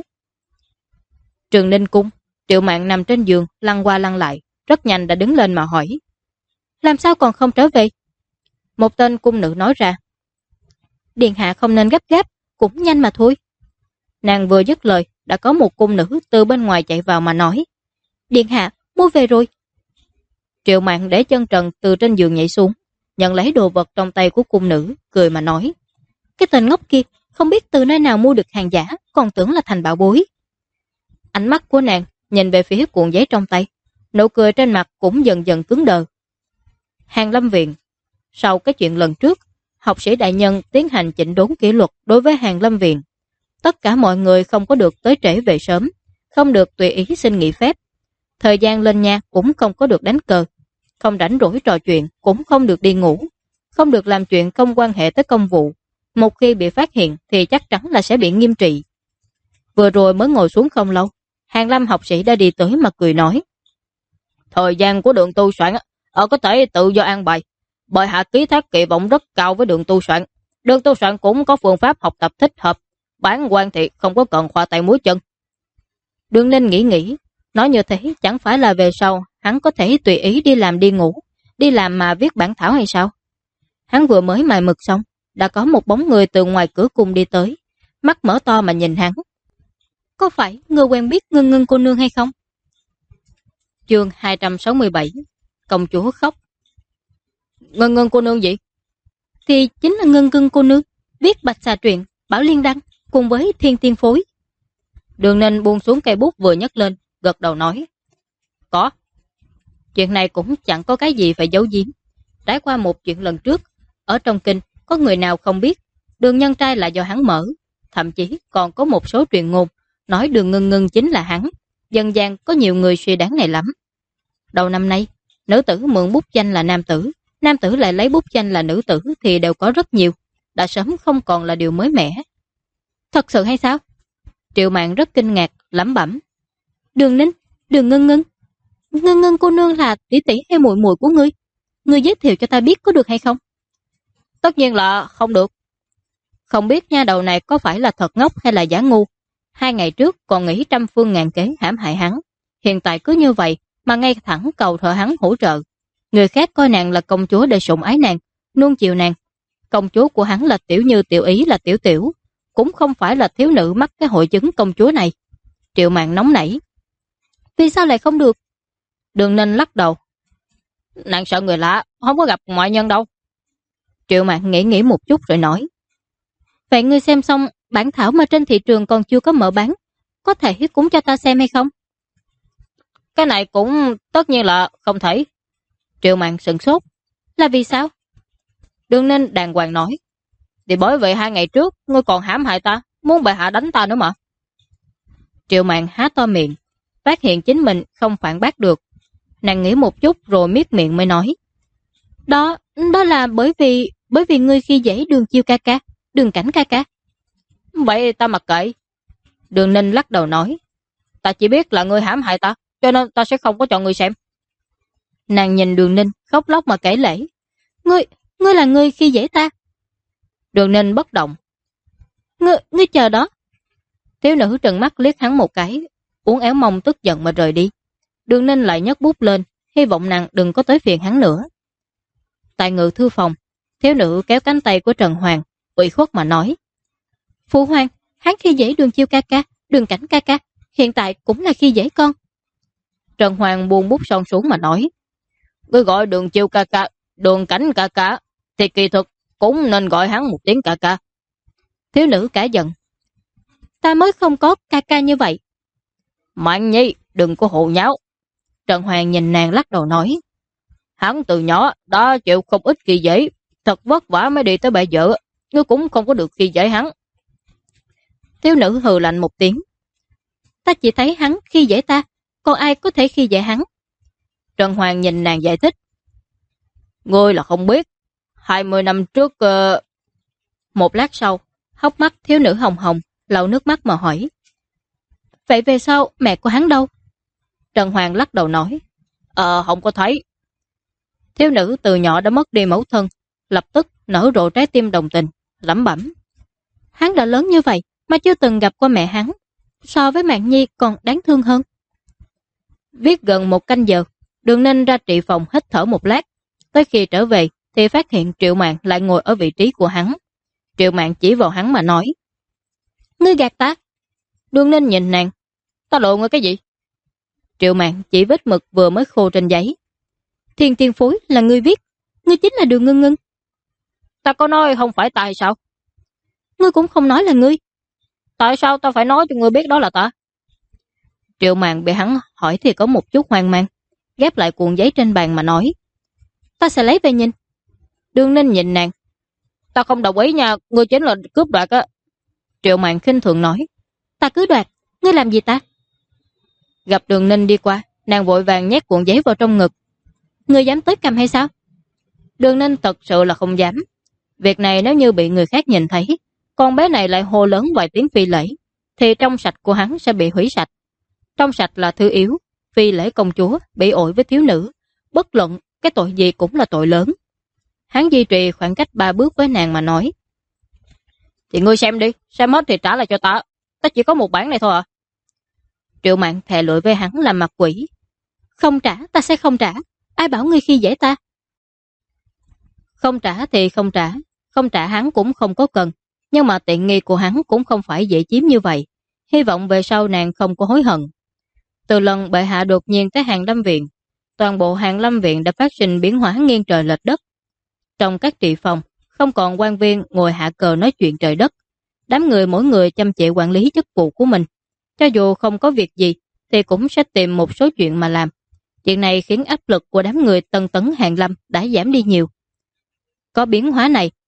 Trường Ninh cung, Triệu Mạn nằm trên giường, lăn qua lăn lại, rất nhanh đã đứng lên mà hỏi. Làm sao còn không trở về? Một tên cung nữ nói ra. Điện hạ không nên gấp gáp, cũng nhanh mà thôi. Nàng vừa dứt lời, đã có một cung nữ từ bên ngoài chạy vào mà nói. Điện hạ, mua về rồi. Triệu Mạn để chân trần từ trên giường nhảy xuống, nhận lấy đồ vật trong tay của cung nữ, cười mà nói. Cái tên ngốc kia, không biết từ nơi nào mua được hàng giả, còn tưởng là thành bảo bối. Ánh mắt của nàng nhìn về phía cuộn giấy trong tay, nụ cười trên mặt cũng dần dần cứng đờ. Hàn Lâm viện. Sau cái chuyện lần trước, học sĩ đại nhân tiến hành chỉnh đốn kỷ luật đối với Hàn Lâm viện. Tất cả mọi người không có được tới trễ về sớm, không được tùy ý xin nghỉ phép. Thời gian lên nhà cũng không có được đánh cờ, không rảnh rỗi trò chuyện cũng không được đi ngủ, không được làm chuyện không quan hệ tới công vụ. Một khi bị phát hiện thì chắc chắn là sẽ bị nghiêm trị. Vừa rồi mới ngồi xuống không lâu, Hàn Lâm học sĩ đã đi tới mà cười nói. Thời gian của Đường tu soạn có thể tự do an bài. Bệ hạ ký thác kỳ vọng rất cao với Đường tu soạn. Đường tu soạn cũng có phương pháp học tập thích hợp. Bản quan thì không có cần khoa tay múa chân. Đường Ninh nghĩ, nói như thế chẳng phải là về sau hắn có thể tùy ý đi làm đi ngủ, đi làm mà viết bản thảo hay sao? Hắn vừa mới mài mực xong, đã có một bóng người từ ngoài cửa cung đi tới, mắt mở to mà nhìn hắn. Có phải ngươi quen biết Ngân Ngân cô nương hay không? Chương 267. Công chúa khóc. Ngân Ngân cô nương gì? Thì chính là Ngân Ngân cô nương, viết Bạch Xà truyện, Bảo Liên Đăng cùng với Thiên Tiên phối. Đường Ninh buông xuống cây bút vừa nhấc lên, gật đầu nói. Có. Chuyện này cũng chẳng có cái gì phải giấu giếm. Trải qua một chuyện lần trước, ở trong kinh, có người nào không biết Đường Nhân Trai là do hắn mở, thậm chí còn có một số truyền ngôn nói Đường Ngưng Ngưng chính là hắn. Dân gian có nhiều người suy đoán này lắm. Đầu năm nay, nữ tử mượn bút danh là nam tử lại lấy bút danh là nữ tử thì đều có rất nhiều, đã sớm không còn là điều mới mẻ. Thật sự hay sao? Triệu Mạn rất kinh ngạc, lẩm bẩm. Đường Ninh, Đường Ngưng Ngưng. Ngưng Ngưng cô nương là tỷ tỷ hay muội muội của ngươi? Ngươi giới thiệu cho ta biết có được hay không? Tất nhiên là không được. Không biết nha đầu này có phải là thật ngốc hay là giả ngu. 2 ngày trước còn nghĩ trăm phương ngàn kế hãm hại hắn. Hiện tại cứ như vậy mà ngay thẳng cầu thợ hắn hỗ trợ. Người khác coi nàng là công chúa để sủng ái nàng, nuông chiều nàng. Công chúa của hắn là Tiểu Như Tiểu Ý là Tiểu Tiểu, cũng không phải là thiếu nữ mắc cái hội chứng công chúa này. Triệu Mạn nóng nảy. Vì sao lại không được? Đường Ninh lắc đầu. Nàng sợ người lạ, không có gặp ngoại nhân đâu. Triệu Mạn nghĩ một chút rồi nói. Vậy ngươi xem xong bản thảo mà trên thị trường còn chưa có mở bán, có thể cũng cho ta xem hay không? Cái này cũng tất nhiên là không thể. Triệu Mạn sửng sốt. Là vì sao? Đường Ninh đàng hoàng nói. Thì bởi vậy 2 ngày trước ngươi còn hãm hại ta, muốn bệ hạ đánh ta nữa mà. Triệu Mạn há to miệng, phát hiện chính mình không phản bác được. Nàng nghĩ một chút rồi miết miệng mới nói. Đó là bởi vì ngươi khi dễ Đường Chiêu ca ca, Đường Cảnh ca ca. Vậy ta mặc kệ. Đường Ninh lắc đầu nói. Ta chỉ biết là ngươi hãm hại ta, cho nên ta sẽ không có cho ngươi xem. Nàng nhìn Đường Ninh khóc lóc mà kể lể. Ngươi là ngươi khi dễ ta. Đường Ninh bất động. Ngươi chờ đó. Thiếu nữ trừng mắt liếc hắn một cái, uốn éo mông tức giận mà rời đi. Đường Ninh lại nhấc bút lên, hy vọng nàng đừng có tới phiền hắn nữa. Tại ngự thư phòng, thiếu nữ kéo cánh tay của Trần Hoàng, ủy khuất mà nói. Phụ hoàng, hắn khi dễ Đường Chiêu ca ca, Đường Cảnh ca ca, hiện tại cũng là khi dễ con. Trần Hoàng buông bút son xuống mà nói. Ngươi gọi Đường Chiêu ca ca, Đường Cảnh ca ca, thì kỳ thực cũng nên gọi hắn một tiếng ca ca. Thiếu nữ cả giận. Ta mới không có ca ca như vậy. Mạn Nhi, đừng có hồ nháo. Trần Hoàng nhìn nàng lắc đầu nói. Hắn từ nhỏ đã chịu không ít khi dễ, thật vất vả mới đi tới bệ vợ, ngươi cũng không có được khi dễ hắn. Thiếu nữ hừ lạnh một tiếng. Ta chỉ thấy hắn khi dễ ta, còn ai có thể khi dễ hắn? Trần Hoàng nhìn nàng giải thích. Ngươi là không biết, 20 năm trước... Một lát sau, hốc mắt thiếu nữ hồng hồng, lau nước mắt mà hỏi. Vậy về sau mẹ của hắn đâu? Trần Hoàng lắc đầu nói. Không có thấy. Thiếu nữ từ nhỏ đã mất đi mẫu thân, lập tức nở rộ trái tim đồng tình, lẩm bẩm. Hắn đã lớn như vậy mà chưa từng gặp qua mẹ hắn, so với Mạn Nhi còn đáng thương hơn. Viết gần 1 canh giờ, Đường Ninh ra trị phòng hít thở một lát. Tới khi trở về thì phát hiện Triệu Mạn lại ngồi ở vị trí của hắn. Triệu Mạn chỉ vào hắn mà nói. Ngươi gạt ta. Đường Ninh nhìn nàng. Ta lộ ngươi cái gì? Triệu Mạn chỉ vết mực vừa mới khô trên giấy. Thiên Tiên Phối là ngươi viết, ngươi chính là Đường Ngưng Ngưng. Ta có nói không phải ta hay sao? Ngươi cũng không nói là ngươi. Tại sao ta phải nói cho ngươi biết đó là ta? Triệu Mạn bị hắn hỏi thì có một chút hoang mang, ghép lại cuộn giấy trên bàn mà nói. Ta sẽ lấy về nhìn. Đường Ninh nhìn nàng. Ta không đồng ý nha, ngươi chính là cướp đoạt á. Triệu Mạn khinh thường nói. Ta cứ đoạt, ngươi làm gì ta? Gặp Đường Ninh đi qua, nàng vội vàng nhét cuộn giấy vào trong ngực. Ngươi dám tới cầm hay sao? Đường Ninh thật sự là không dám. Việc này nếu như bị người khác nhìn thấy, con bé này lại hô lớn vài tiếng phi lễ, thì trong sạch của hắn sẽ bị hủy sạch. Trong sạch là thứ yếu, phi lễ công chúa bị ổi với thiếu nữ, bất luận cái tội gì cũng là tội lớn. Hắn duy trì khoảng cách 3 bước với nàng mà nói. Thì ngươi xem đi, xem hết thì trả lại cho ta. Ta chỉ có một bản này thôi à? Triệu Mạn thè lưỡi với hắn làm mặt quỷ. Không trả, ta sẽ không trả. Ai bảo ngươi khi dễ ta? Không trả thì không trả. Không trả hắn cũng không có cần. Nhưng mà tiện nghi của hắn cũng không phải dễ chiếm như vậy. Hy vọng về sau nàng không có hối hận. Từ lần bệ hạ đột nhiên tới Hàn Lâm Viện, toàn bộ Hàn Lâm Viện đã phát sinh biến hóa nghiêng trời lệch đất. Trong các trị phòng, không còn quan viên ngồi hạ cờ nói chuyện trời đất. Đám người mỗi người chăm chỉ quản lý chức vụ của mình. Cho dù không có việc gì, thì cũng sẽ tìm một số chuyện mà làm. Chuyện này khiến áp lực của đám người tân tấn Hàn Lâm đã giảm đi nhiều. Có biến hóa này,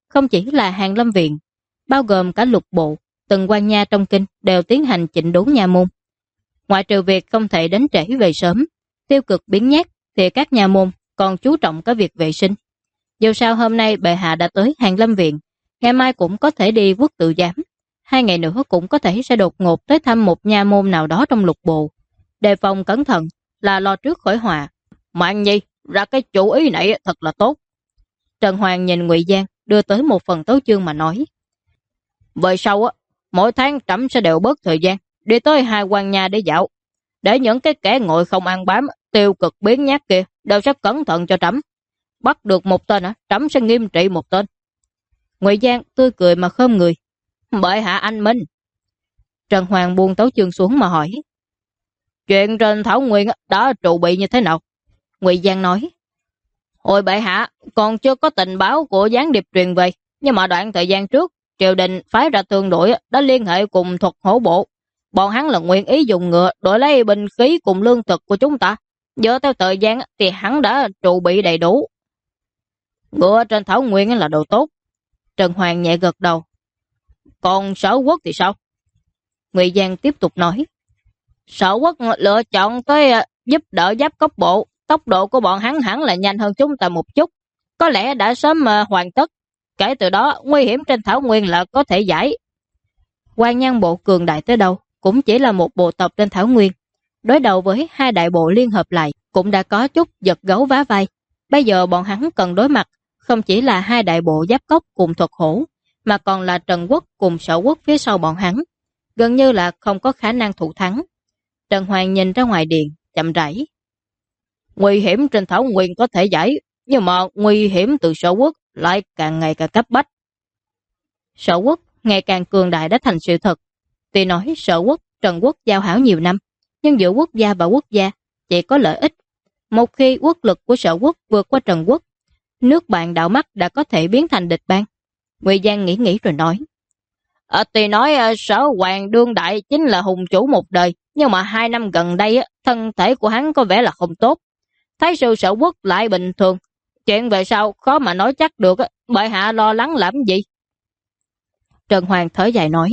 không chỉ là Hàn Lâm Viện, bao gồm cả lục bộ, từng quan nha trong kinh đều tiến hành chỉnh đốn nha môn. Ngoại trừ việc không thể đến trễ về sớm, tiêu cực biến nhát, thì các nha môn còn chú trọng cái việc vệ sinh. Dù sao hôm nay bệ hạ đã tới Hàn Lâm Viện, ngày mai cũng có thể đi Quốc Tự Giám, 2 ngày nữa cũng có thể sẽ đột ngột tới thăm một nha môn nào đó trong lục bộ. Đề phòng cẩn thận là lo trước khỏi họa. Mạng Nhi, ra cái chủ ý này thật là tốt. Trần Hoàng nhìn Ngụy Giang đưa tới một phần tấu chương mà nói. Về sau mỗi tháng trẫm sẽ đều bớt thời gian đi tới 2 quan nhà để dạo, để những cái kẻ ngồi không ăn bám, tiêu cực biến nhát kia đều sẽ cẩn thận cho trẫm. Bắt được một tên trẫm sẽ nghiêm trị một tên. Ngụy Giang tươi cười mà khom người. Bệ hạ anh minh. Trần Hoàng buông tấu chương xuống mà hỏi. Chuyện trên Thảo Nguyên đã trụ bị như thế nào? Ngụy Giang nói. Hồi bệ hạ còn chưa có tình báo của gián điệp truyền về, nhưng mà đoạn thời gian trước triều đình phái ra thương đội đã liên hệ cùng thuật hổ bộ. Bọn hắn là nguyện ý dùng ngựa đổi lấy binh khí cùng lương thực của chúng ta. Giờ theo thời gian thì hắn đã trụ bị đầy đủ. Ngựa trên Thảo Nguyên là đồ tốt. Trần Hoàng nhẹ gật đầu. Còn Sở Quốc thì sao? Ngụy Giang tiếp tục nói. Sở Quốc lựa chọn tới giúp đỡ Giáp Cốc Bộ. Tốc độ của bọn hắn hẳn là nhanh hơn chúng ta một chút. Có lẽ đã sớm hoàn tất. Kể từ đó nguy hiểm trên Thảo Nguyên là có thể giải. Quan Nhan Bộ cường đại tới đâu cũng chỉ là một bộ tộc trên Thảo Nguyên. Đối đầu với 2 đại bộ liên hợp lại cũng đã có chút giật gấu vá vai. Bây giờ bọn hắn cần đối mặt không chỉ là 2 đại bộ Giáp Cốc cùng Thuật Hổ, mà còn là Trần Quốc cùng Sở Quốc phía sau bọn hắn. Gần như là không có khả năng thủ thắng. Trần Hoàng nhìn ra ngoài điện, chậm rãi. Nguy hiểm trên Thảo Nguyên có thể giải, nhưng mà nguy hiểm từ Sở Quốc lại càng ngày càng cấp bách. Sở Quốc ngày càng cường đại đã thành sự thật. Tuy nói Sở Quốc, Trần Quốc giao hảo nhiều năm, nhưng giữa quốc gia và quốc gia chỉ có lợi ích. Một khi quốc lực của Sở Quốc vượt qua Trần Quốc, nước bạn đảo mắt đã có thể biến thành địch bang. Ngụy Giang nghĩ rồi nói. Tuy nói Sở Hoàng đương đại chính là hùng chủ một đời, nhưng mà 2 năm gần đây thân thể của hắn có vẻ là không tốt. Thái sư Sở Quốc lại bình thường. Chuyện về sau khó mà nói chắc được. Bệ hạ lo lắng làm gì? Trần Hoàng thở dài nói.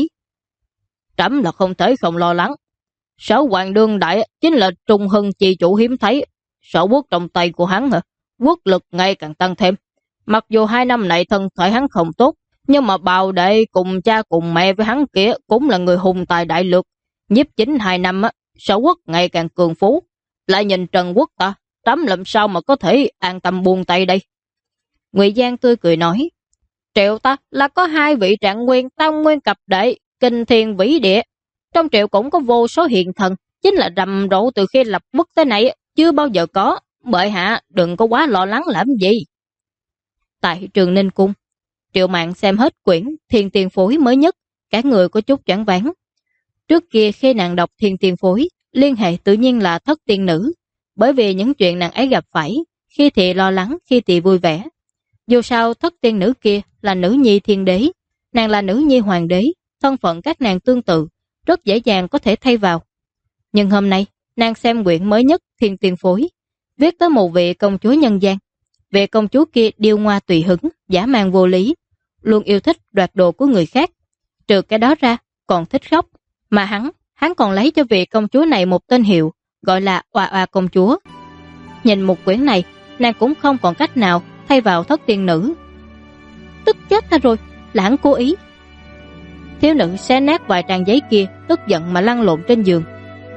Trẫm là không thể không lo lắng. Sở Hoàng đương đại chính là trung hưng chi chủ hiếm thấy. Sở Quốc trong tay của hắn quốc lực ngày càng tăng thêm. Mặc dù 2 năm này thân thể hắn không tốt, nhưng mà Bào Đệ cùng cha cùng mẹ với hắn kia cũng là người hùng tài đại lược. Nhiếp chính 2 năm Sở Quốc ngày càng cường phú. Lại nhìn Trần Quốc ta, trẫm làm sao mà có thể an tâm buông tay đây? Ngụy Giang tươi cười nói. Triệu ta là có 2 vị trạng nguyên, tam nguyên cập đệ, kinh thiên vĩ địa. Trong triệu cũng có vô số hiện thần, chính là rầm rộ từ khi lập quốc tới nay chưa bao giờ có. Bệ hạ đừng có quá lo lắng làm gì. Tại Trường Ninh Cung, Triệu Mạn xem hết quyển Thiên Tiên Phối mới nhất, cả người có chút choáng váng. Trước kia khi nàng đọc Thiên Tiên Phối, liên hệ tự nhiên là thất tiên nữ, bởi vì những chuyện nàng ấy gặp phải, khi thì lo lắng, khi thì vui vẻ. Dù sao thất tiên nữ kia là nữ nhi thiên đế, nàng là nữ nhi hoàng đế, thân phận các nàng tương tự, rất dễ dàng có thể thay vào. Nhưng hôm nay, nàng xem quyển mới nhất Thiên Tiên Phối, viết tới một vị công chúa nhân gian. Vị công chúa kia điêu ngoa tùy hứng, dã man vô lý, luôn yêu thích đoạt đồ của người khác. Trừ cái đó ra, còn thích khóc. Mà hắn còn lấy cho vị công chúa này một tên hiệu, gọi là Oa Oa công chúa. Nhìn một quyển này, nàng cũng không còn cách nào thay vào thất tiên nữ. Tức chết ta rồi, là hắn cố ý. Thiếu nữ xé nát vài trang giấy kia, tức giận mà lăn lộn trên giường.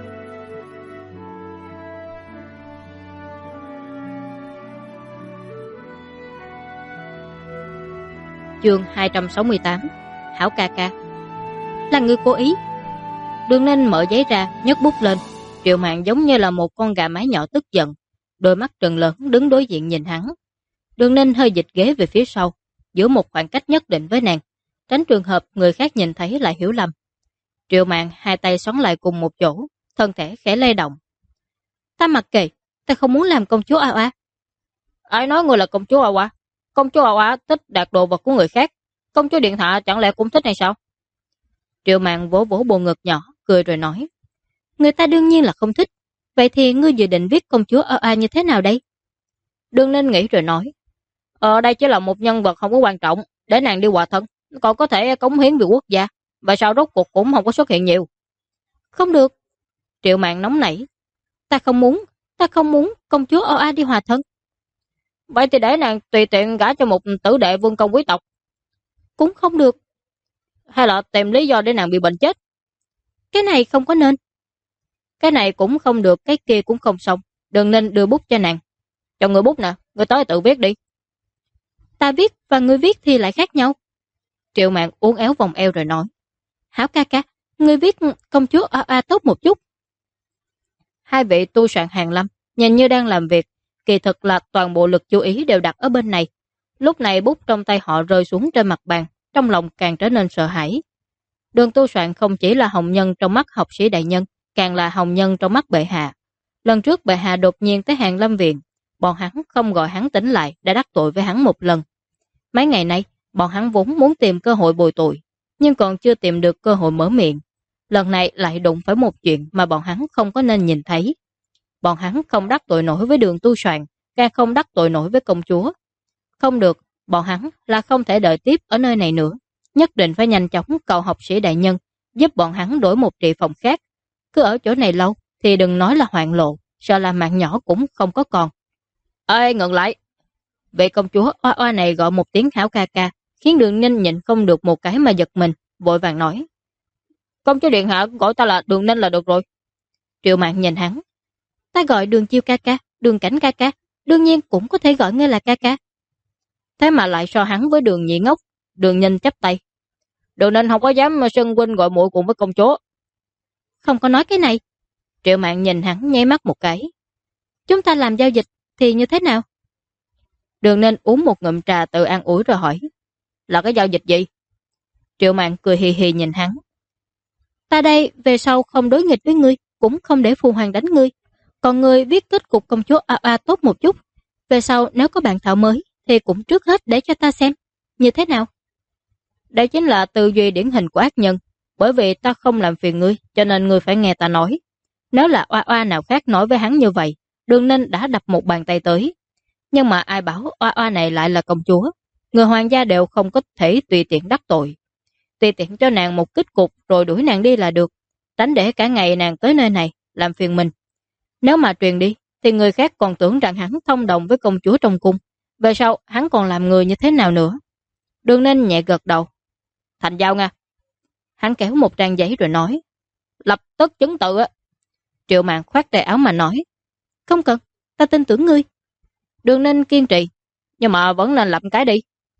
Chương 268. Hảo ca ca. Là ngươi cố ý. Đường Ninh mở giấy ra, nhấc bút lên. Triệu Mạn giống như là một con gà mái nhỏ tức giận, đôi mắt trừng lớn đứng đối diện nhìn hắn. Đường Ninh hơi dịch ghế về phía sau, giữ một khoảng cách nhất định với nàng, tránh trường hợp người khác nhìn thấy lại hiểu lầm. Triệu Mạn 2 tay xoắn lại cùng một chỗ, thân thể khẽ lay động. Ta mặc kệ, ta không muốn làm công chúa Oa Oa. Ai nói ngươi là công chúa Oa Oa? Công chúa Oa Oa thích đoạt đồ vật của người khác, công chúa điện hạ chẳng lẽ cũng thích hay sao? Triệu Mạn vỗ vỗ bộ ngực nhỏ, cười rồi nói. Người ta đương nhiên là không thích. Vậy thì ngươi dự định viết công chúa Oa Oa như thế nào đây? Đường Ninh nghĩ rồi nói. Đây chỉ là một nhân vật không có quan trọng, để nàng đi hòa thân, còn có thể cống hiến vì quốc gia, và sau rốt cuộc cũng không có xuất hiện nhiều. Không được. Triệu Mạn nóng nảy. Ta không muốn công chúa Oa đi hòa thân. Vậy thì để nàng tùy tiện gả cho một tử đệ vương công quý tộc. Cũng không được. Hay là tìm lý do để nàng bị bệnh chết. Cái này không có nên. Cái này cũng không được, cái kia cũng không xong. Đừng nên đưa bút cho nàng. Cho người bút nè, người tới tự viết đi. Ta viết và người viết thì lại khác nhau. Triệu Mạn uốn éo vòng eo rồi nói. Hảo ca ca, người viết công chúa Oa tốt một chút. Hai vị tu soạn hàn lâm nhìn như đang làm việc, kỳ thực là toàn bộ lực chú ý đều đặt ở bên này. Lúc này bút trong tay họ rơi xuống trên mặt bàn, trong lòng càng trở nên sợ hãi. Đường tu soạn không chỉ là hồng nhân trong mắt học sĩ đại nhân, càng là hồng nhân trong mắt bệ hạ. Lần trước bệ hạ đột nhiên tới Hàn Lâm viện, bọn hắn không gọi hắn tỉnh lại đã đắc tội với hắn một lần. Mấy ngày nay, bọn hắn vốn muốn tìm cơ hội bồi tội, nhưng còn chưa tìm được cơ hội mở miệng. Lần này lại đụng phải một chuyện mà bọn hắn không có nên nhìn thấy. Bọn hắn không đắc tội nổi với Đường tu soạn, càng không đắc tội nổi với công chúa. Không được, bọn hắn là không thể đợi tiếp ở nơi này nữa. Nhất định phải nhanh chóng cầu học sĩ đại nhân giúp bọn hắn đổi một trị phòng khác. Cứ ở chỗ này lâu thì đừng nói là hoạn lộ, sợ là mạng nhỏ cũng không có còn. Ê, ngừng lại! Vị công chúa Oa Oa này gọi một tiếng hảo ca ca, khiến Đường Ninh nhịn không được một cái mà giật mình, vội vàng nói. Công chúa điện hạ gọi ta là Đường Ninh là được rồi. Triệu Mạn nhìn hắn. Ta gọi Đường Chiêu ca ca, Đường Cảnh ca ca, đương nhiên cũng có thể gọi ngươi là ca ca. Thế mà lại so hắn với Đường Nhị Ngốc. Đường Ninh chắp tay. Đường Ninh không có dám xưng huynh gọi muội cùng với công chúa. Không có nói cái này. Triệu Mạn nhìn hắn nháy mắt một cái. Chúng ta làm giao dịch thì như thế nào? Đường Ninh uống một ngụm trà tự an ủi rồi hỏi. Là cái giao dịch gì? Triệu Mạn cười hì hì nhìn hắn. Ta đây về sau không đối nghịch với ngươi, cũng không để phụ hoàng đánh ngươi. Còn ngươi viết kết cục công chúa Oa tốt một chút. Về sau nếu có bản thảo mới thì cũng trước hết để cho ta xem. Như thế nào? Đây chính là tư duy điển hình của ác nhân. Bởi vì ta không làm phiền ngươi, cho nên ngươi phải nghe ta nói. Nếu là Oa nào khác nói với hắn như vậy, Đường Ninh đã đập một bàn tay tới. Nhưng mà ai bảo Oa này lại là công chúa. Người hoàng gia đều không có thể tùy tiện đắc tội. Tùy tiện cho nàng một kích cục rồi đuổi nàng đi là được. Tránh để cả ngày nàng tới nơi này làm phiền mình. Nếu mà truyền đi thì người khác còn tưởng rằng hắn thông đồng với công chúa trong cung. Về sau hắn còn làm người như thế nào nữa? Đường Ninh nhẹ gật đầu. Thành giao nha. Hắn kéo một trang giấy rồi nói. Lập tức chứng tự á. Triệu Mạn khoát tay áo mà nói. Không cần, ta tin tưởng ngươi. Đường Ninh kiên trì. Nhưng mà vẫn nên làm cái đi.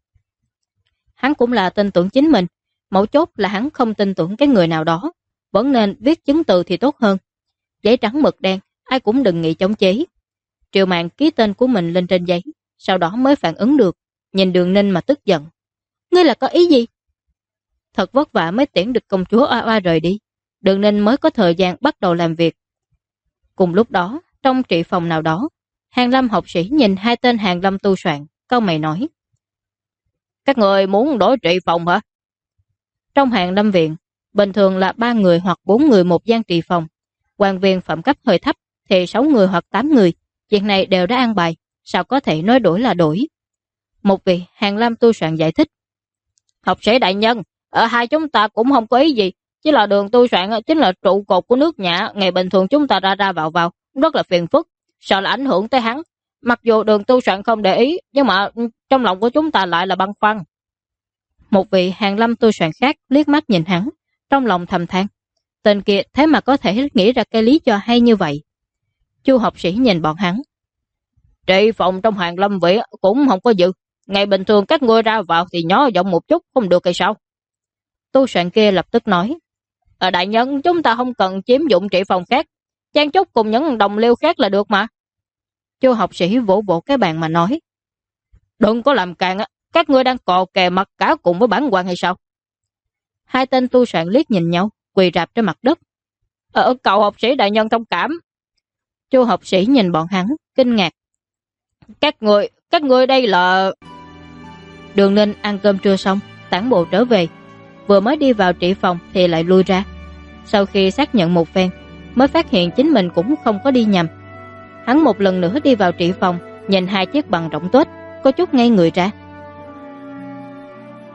Hắn cũng là tin tưởng chính mình. Mấu chốt là hắn không tin tưởng cái người nào đó. Vẫn nên viết chứng từ thì tốt hơn. Giấy trắng mực đen, ai cũng đừng nghĩ chống chế. Triệu Mạn ký tên của mình lên trên giấy, sau đó mới phản ứng được, nhìn Đường Ninh mà tức giận. Ngươi là có ý gì? Thật vất vả mới tiễn được công chúa Oa Oa rời đi, Đường Ninh mới có thời gian bắt đầu làm việc. Cùng lúc đó, trong trị phòng nào đó, Hàn Lâm học sĩ nhìn hai tên Hàn Lâm tu soạn, cau mày nói. Các người muốn đổi trị phòng hả? Trong Hàn Lâm viện, bình thường là 3 người hoặc 4 người một gian trị phòng. Quan viên phẩm cấp hơi thấp thì 6 người hoặc 8 người. Chuyện này đều đã an bài, sao có thể nói đổi là đổi? Một vị Hàn Lâm tu soạn giải thích. Học sĩ đại nhân, ở hai chúng ta cũng không có ý gì. Chỉ là Đường tu soạn chính là trụ cột của nước Nhã. Ngày bình thường chúng ta ra ra vào, rất là phiền phức. Sợ là ảnh hưởng tới hắn. Mặc dù Đường tu soạn không để ý, nhưng mà trong lòng của chúng ta lại là băn khoăn. Một vị Hàn Lâm tu soạn khác liếc mắt nhìn hắn, trong lòng thầm than. Tên kia thế mà có thể nghĩ ra cái lý do hay như vậy. Chu học sĩ nhìn bọn hắn. Trị phòng trong Hàn Lâm viện cũng không có dự. Ngày bình thường các ngươi ra vào thì nhỏ giọng một chút, không được hay sao? Tu soạn kia lập tức nói. Đại nhân, chúng ta không cần chiếm dụng trị phòng khác. Chen chúc cùng những đồng liêu khác là được mà. Chu học sĩ vỗ vỗ cái bàn mà nói. Đừng có làm càng, các ngươi đang cò kè mặt cả cùng với bản quan hay sao? Hai tên tu soạn liếc nhìn nhau, quỳ rạp trên mặt đất. Cầu học sĩ đại nhân thông cảm. Chu học sĩ nhìn bọn hắn, kinh ngạc. Các ngươi đây là... Đường Ninh ăn cơm trưa xong, tản bộ trở về. Vừa mới đi vào trị phòng thì lại lui ra. Sau khi xác nhận một phen, mới phát hiện chính mình cũng không có đi nhầm. Hắn một lần nữa đi vào trị phòng, nhìn hai chiếc bằng rỗng tuếch, có chút ngây người ra.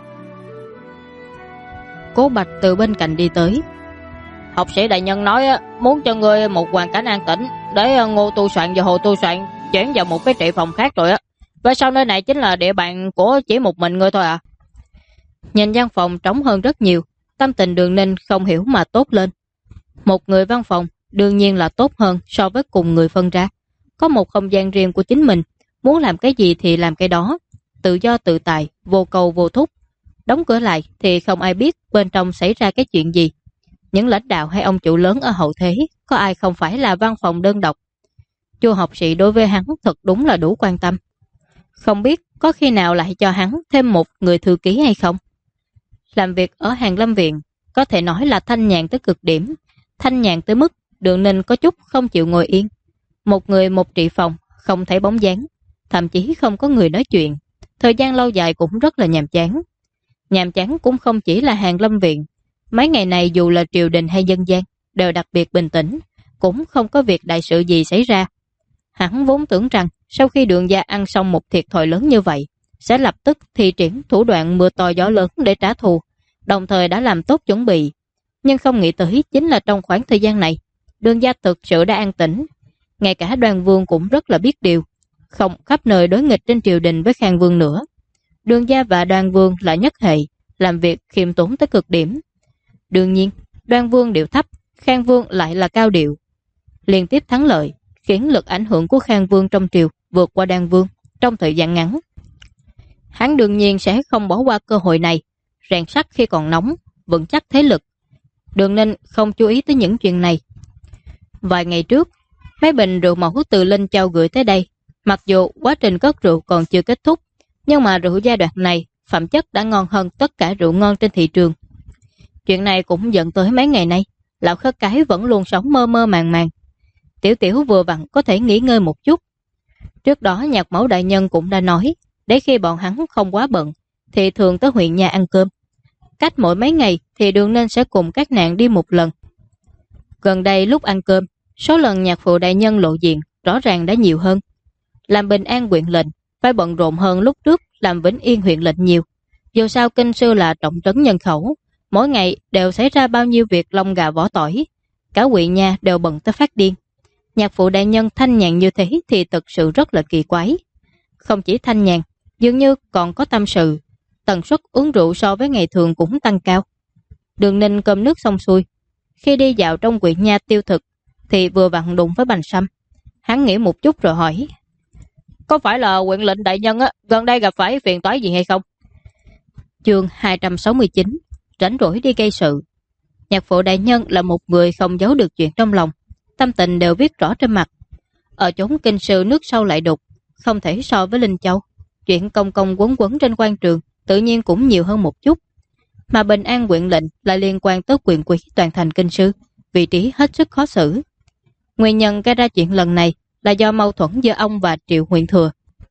Cố Bạch từ bên cạnh đi tới. Học sĩ đại nhân nói muốn cho ngươi một hoàn cảnh an tĩnh để Ngô tu soạn và Hồ tu soạn chuyển vào một cái trị phòng khác rồi á. Và sau nơi này chính là địa bàn của chỉ một mình ngươi thôi à? Nhìn văn phòng trống hơn rất nhiều, tâm tình Đường Ninh không hiểu mà tốt lên. Một người văn phòng đương nhiên là tốt hơn so với cùng người phân ra. Có một không gian riêng của chính mình, muốn làm cái gì thì làm cái đó, tự do tự tại, vô cầu vô thúc. Đóng cửa lại thì không ai biết bên trong xảy ra cái chuyện gì. Những lãnh đạo hay ông chủ lớn ở hậu thế, có ai không phải là văn phòng đơn độc. Chu học sĩ đối với hắn thật đúng là đủ quan tâm. Không biết có khi nào lại cho hắn thêm một người thư ký hay không? Làm việc ở Hàn Lâm Viện có thể nói là thanh nhàn tới cực điểm. Thanh nhàn tới mức Đường Ninh có chút không chịu ngồi yên. Một người một trị phòng, không thấy bóng dáng, thậm chí không có người nói chuyện. Thời gian lâu dài cũng rất là nhàm chán. Nhàm chán cũng không chỉ là Hàn Lâm Viện. Mấy ngày này dù là triều đình hay dân gian đều đặc biệt bình tĩnh, cũng không có việc đại sự gì xảy ra. Hắn vốn tưởng rằng sau khi Đường gia ăn xong một thiệt thòi lớn như vậy, sẽ lập tức thi triển thủ đoạn mưa to gió lớn để trả thù, đồng thời đã làm tốt chuẩn bị. Nhưng không nghĩ tới chính là trong khoảng thời gian này, Đường gia thực sự đã an tĩnh. Ngay cả Đoan Vương cũng rất là biết điều, không khắp nơi đối nghịch trên triều đình với Khang Vương nữa. Đường gia và Đoan Vương là nhất hệ, làm việc khiêm tốn tới cực điểm. Đương nhiên, Đoan Vương điệu thấp, Khang Vương lại là cao điệu. Liên tiếp thắng lợi, khiến lực ảnh hưởng của Khang Vương trong triều vượt qua Đoan Vương trong thời gian ngắn. Hắn đương nhiên sẽ không bỏ qua cơ hội này, rèn sắt khi còn nóng, vững chắc thế lực. Đường Ninh không chú ý tới những chuyện này. Vài ngày trước, mấy bình rượu mẫu từ Linh Châu gửi tới đây. Mặc dù quá trình cất rượu còn chưa kết thúc, nhưng mà rượu giai đoạn này phẩm chất đã ngon hơn tất cả rượu ngon trên thị trường. Chuyện này cũng dẫn tới mấy ngày nay, lão Khất Cái vẫn luôn sống mơ mơ màng màng. Tiểu Tiểu vừa vặn có thể nghỉ ngơi một chút. Trước đó Nhạc Mẫu đại nhân cũng đã nói, để khi bọn hắn không quá bận, thì thường tới huyện nhà ăn cơm. Cách mỗi mấy ngày thì Đường Ninh sẽ cùng các nàng đi một lần. Gần đây lúc ăn cơm, số lần Nhạc Phụ đại nhân lộ diện rõ ràng đã nhiều hơn. Làm Bình An huyện lệnh phải bận rộn hơn lúc trước làm Vĩnh Yên huyện lệnh nhiều. Dù sao kinh sư là trọng trấn nhân khẩu, mỗi ngày đều xảy ra bao nhiêu việc lông gà vỏ tỏi, cả huyện nhà đều bận tới phát điên. Nhạc Phụ đại nhân thanh nhàn như thế thì thực sự rất là kỳ quái. Không chỉ thanh nhàn, dường như còn có tâm sự, tần suất uống rượu so với ngày thường cũng tăng cao. Đường Ninh cơm nước xong xuôi, khi đi dạo trong huyện nha tiêu thực thì vừa vặn đụng với Bành Sâm. Hắn nghĩ một chút rồi hỏi, có phải là huyện lệnh đại nhân gần đây gặp phải phiền toái gì hay không? Chương 269, rảnh rỗi đi gây sự. Nhạc Phụ đại nhân là một người không giấu được chuyện trong lòng, tâm tình đều viết rõ trên mặt. Ở chốn kinh sư nước sâu lại đục, không thể so với Linh Châu. Chuyện công công quấn quấn trên quan trường tự nhiên cũng nhiều hơn một chút. Mà Bình An huyện lệnh lại liên quan tới quyền quý toàn thành kinh sư, vị trí hết sức khó xử. Nguyên nhân gây ra chuyện lần này là do mâu thuẫn giữa ông và Triệu huyện thừa.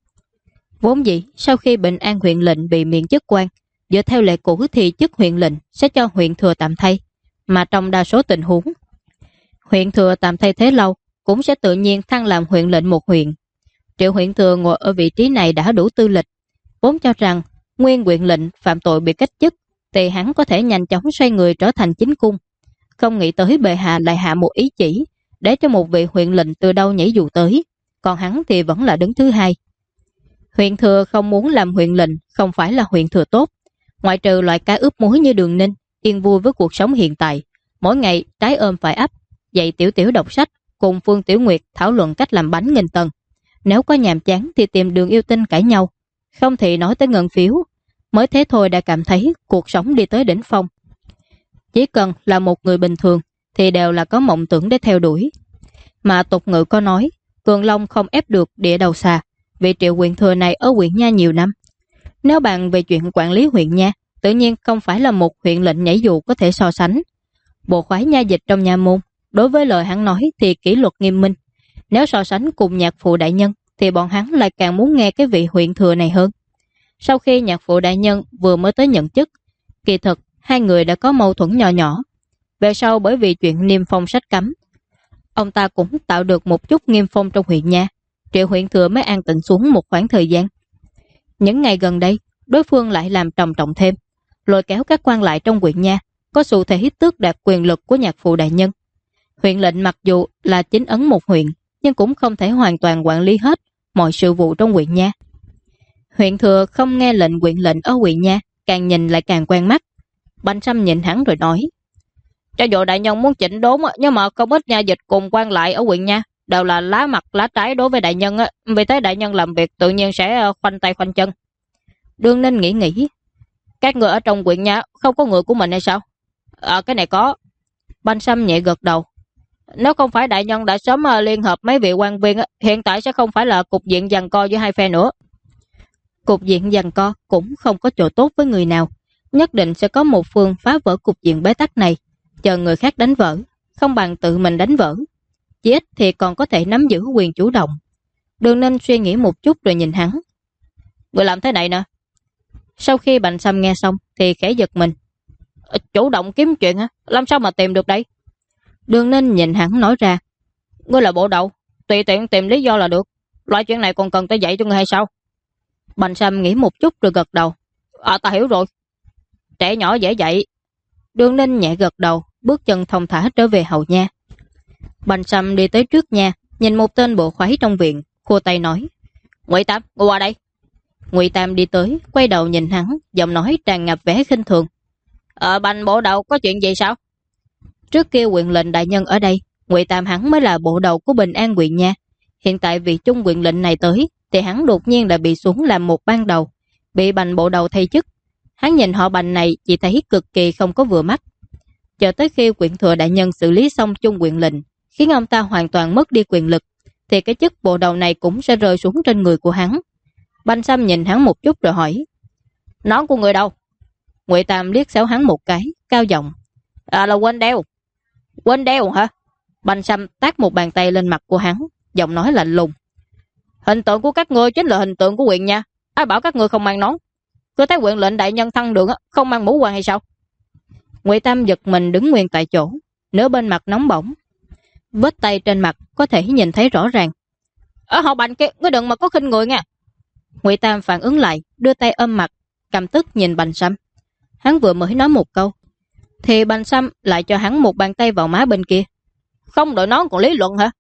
Vốn dĩ sau khi Bình An huyện lệnh bị miễn chức quan, dựa theo lệ cũ thì chức huyện lệnh sẽ cho huyện thừa tạm thay, mà trong đa số tình huống, huyện thừa tạm thay thế lâu cũng sẽ tự nhiên thăng làm huyện lệnh một huyện. Triệu huyện thừa ngồi ở vị trí này đã đủ tư lịch, vốn cho rằng nguyên huyện lệnh phạm tội bị cách chức thì hắn có thể nhanh chóng xoay người trở thành chính cung. Không nghĩ tới bệ hạ lại hạ một ý chỉ để cho một vị huyện lệnh từ đâu nhảy dù tới, còn hắn thì vẫn là đứng thứ hai. Huyện thừa không muốn làm huyện lệnh không phải là huyện thừa tốt, ngoại trừ loại cá ướp muối như Đường Ninh yên vui với cuộc sống hiện tại, mỗi ngày trái ôm phải ấp, dạy Tiểu Tiểu đọc sách, cùng Phương Tiểu Nguyệt thảo luận cách làm bánh nghìn tầng. Nếu có nhàm chán thì tìm Đường Yêu Tinh cãi nhau, không thì nói tới ngân phiếu. Mới thế thôi đã cảm thấy cuộc sống đi tới đỉnh phong. Chỉ cần là một người bình thường thì đều là có mộng tưởng để theo đuổi. Mà tục ngữ có nói, cường long không ép được địa đầu xà. Vị Triệu huyện thừa này ở huyện Nha nhiều năm. Nếu bàn về chuyện quản lý huyện Nha, tự nhiên không phải là một huyện lệnh nhảy dù có thể so sánh. Bộ khoái nha dịch trong nha môn, đối với lời hắn nói thì kỷ luật nghiêm minh. Nếu so sánh cùng Nhạc Phụ đại nhân thì bọn hắn lại càng muốn nghe cái vị huyện thừa này hơn. Sau khi Nhạc Phụ đại nhân vừa mới tới nhận chức, kỳ thực hai người đã có mâu thuẫn nhỏ nhỏ. Về sau bởi vì chuyện niêm phong sách cấm, ông ta cũng tạo được một chút nghiêm phong trong huyện Nha. Triệu huyện thừa mới an tĩnh xuống một khoảng thời gian. Những ngày gần đây, đối phương lại làm trầm trọng thêm, lôi kéo các quan lại trong huyện Nha, có xu thế tước đoạt quyền lực của nhạc phụ đại nhân. Huyện lệnh mặc dù là chính ấn một huyện, nhưng cũng không thể hoàn toàn quản lý hết mọi sự vụ trong huyện nha. Huyện thừa không nghe lệnh huyện lệnh ở huyện nha, càng nhìn lại càng quen mắt. Bành Sâm nhìn hắn rồi nói: cho dù đại nhân muốn chỉnh đốn, nhưng mà không ít nha dịch cùng quan lại ở huyện nha đều là lá mặt lá trái đối với đại nhân, vì thế đại nhân làm việc tự nhiên sẽ khoanh tay khoanh chân. Đương Ninh nghĩ, các người ở trong huyện nha không có người của mình hay sao? Cái này có. Bành Sâm nhẹ gật đầu. Nếu không phải đại nhân đã sớm liên hợp mấy vị quan viên, hiện tại sẽ không phải là cục diện giằng co giữa hai phe nữa. Cục diện giằng co cũng không có chỗ tốt với người nào, nhất định sẽ có một phương phá vỡ cục diện bế tắc này, chờ người khác đánh vỡ, không bằng tự mình đánh vỡ. Chỉ ít thì còn có thể nắm giữ quyền chủ động. Đường Ninh suy nghĩ một chút rồi nhìn hắn. Người làm thế này nè. Sau khi Bành Sâm nghe xong thì khẽ giật mình. Chủ động kiếm chuyện hả? Làm sao mà tìm được đây? Đường Ninh nhìn hắn nói ra. Ngươi là bộ đầu, tùy tiện tìm lý do là được. Loại chuyện này còn cần tới dạy cho ngươi hay sao? Bành Sâm nghĩ một chút rồi gật đầu. Ta hiểu rồi. Trẻ nhỏ dễ dạy. Đường Ninh nhẹ gật đầu, bước chân thong thả trở về hậu nha. Bành Sâm đi tới trước nhà, nhìn một tên bộ khoái trong viện, khua tay nói: Ngụy Tam, ngồi qua đây. Ngụy Tam đi tới, quay đầu nhìn hắn, giọng nói tràn ngập vẻ khinh thường. Bành bộ đầu có chuyện gì sao? Trước kia huyện lệnh đại nhân ở đây, Ngụy Tam hắn mới là bộ đầu của Bình An huyện nha. Hiện tại vị trung huyện lệnh này tới, thì hắn đột nhiên đã bị xuống làm một ban đầu, bị Bành bộ đầu thay chức. Hắn nhìn họ Bành này chỉ thấy cực kỳ không có vừa mắt. Chờ tới khi huyện thừa đại nhân xử lý xong trung huyện lệnh, khiến ông ta hoàn toàn mất đi quyền lực, thì cái chức bộ đầu này cũng sẽ rơi xuống trên người của hắn. Bành Sâm nhìn hắn một chút rồi hỏi: Nón của người đâu? Ngụy Tam liếc xéo hắn một cái, cao giọng: Là quên đeo. Quên đeo hả? Bành Sâm tát một bàn tay lên mặt của hắn, giọng nói lạnh lùng: Hình tượng của các ngươi chính là hình tượng của huyện nha. Ai bảo các ngươi không mang nón? Cứ thấy huyện lệnh đại nhân thăng đường không mang mũ quan hay sao? Ngụy Tam giật mình đứng nguyên tại chỗ, nửa bên mặt nóng bỏng, vết tay trên mặt có thể nhìn thấy rõ ràng. Họ Bành kia, ngươi đừng mà có khinh người nha. Ngụy Tam phản ứng lại, đưa tay ôm mặt, căm tức nhìn Bành Sâm. Hắn vừa mới nói một câu, thì Bành Sâm lại cho hắn một bàn tay vào má bên kia. Không đợi nón còn lý luận hả?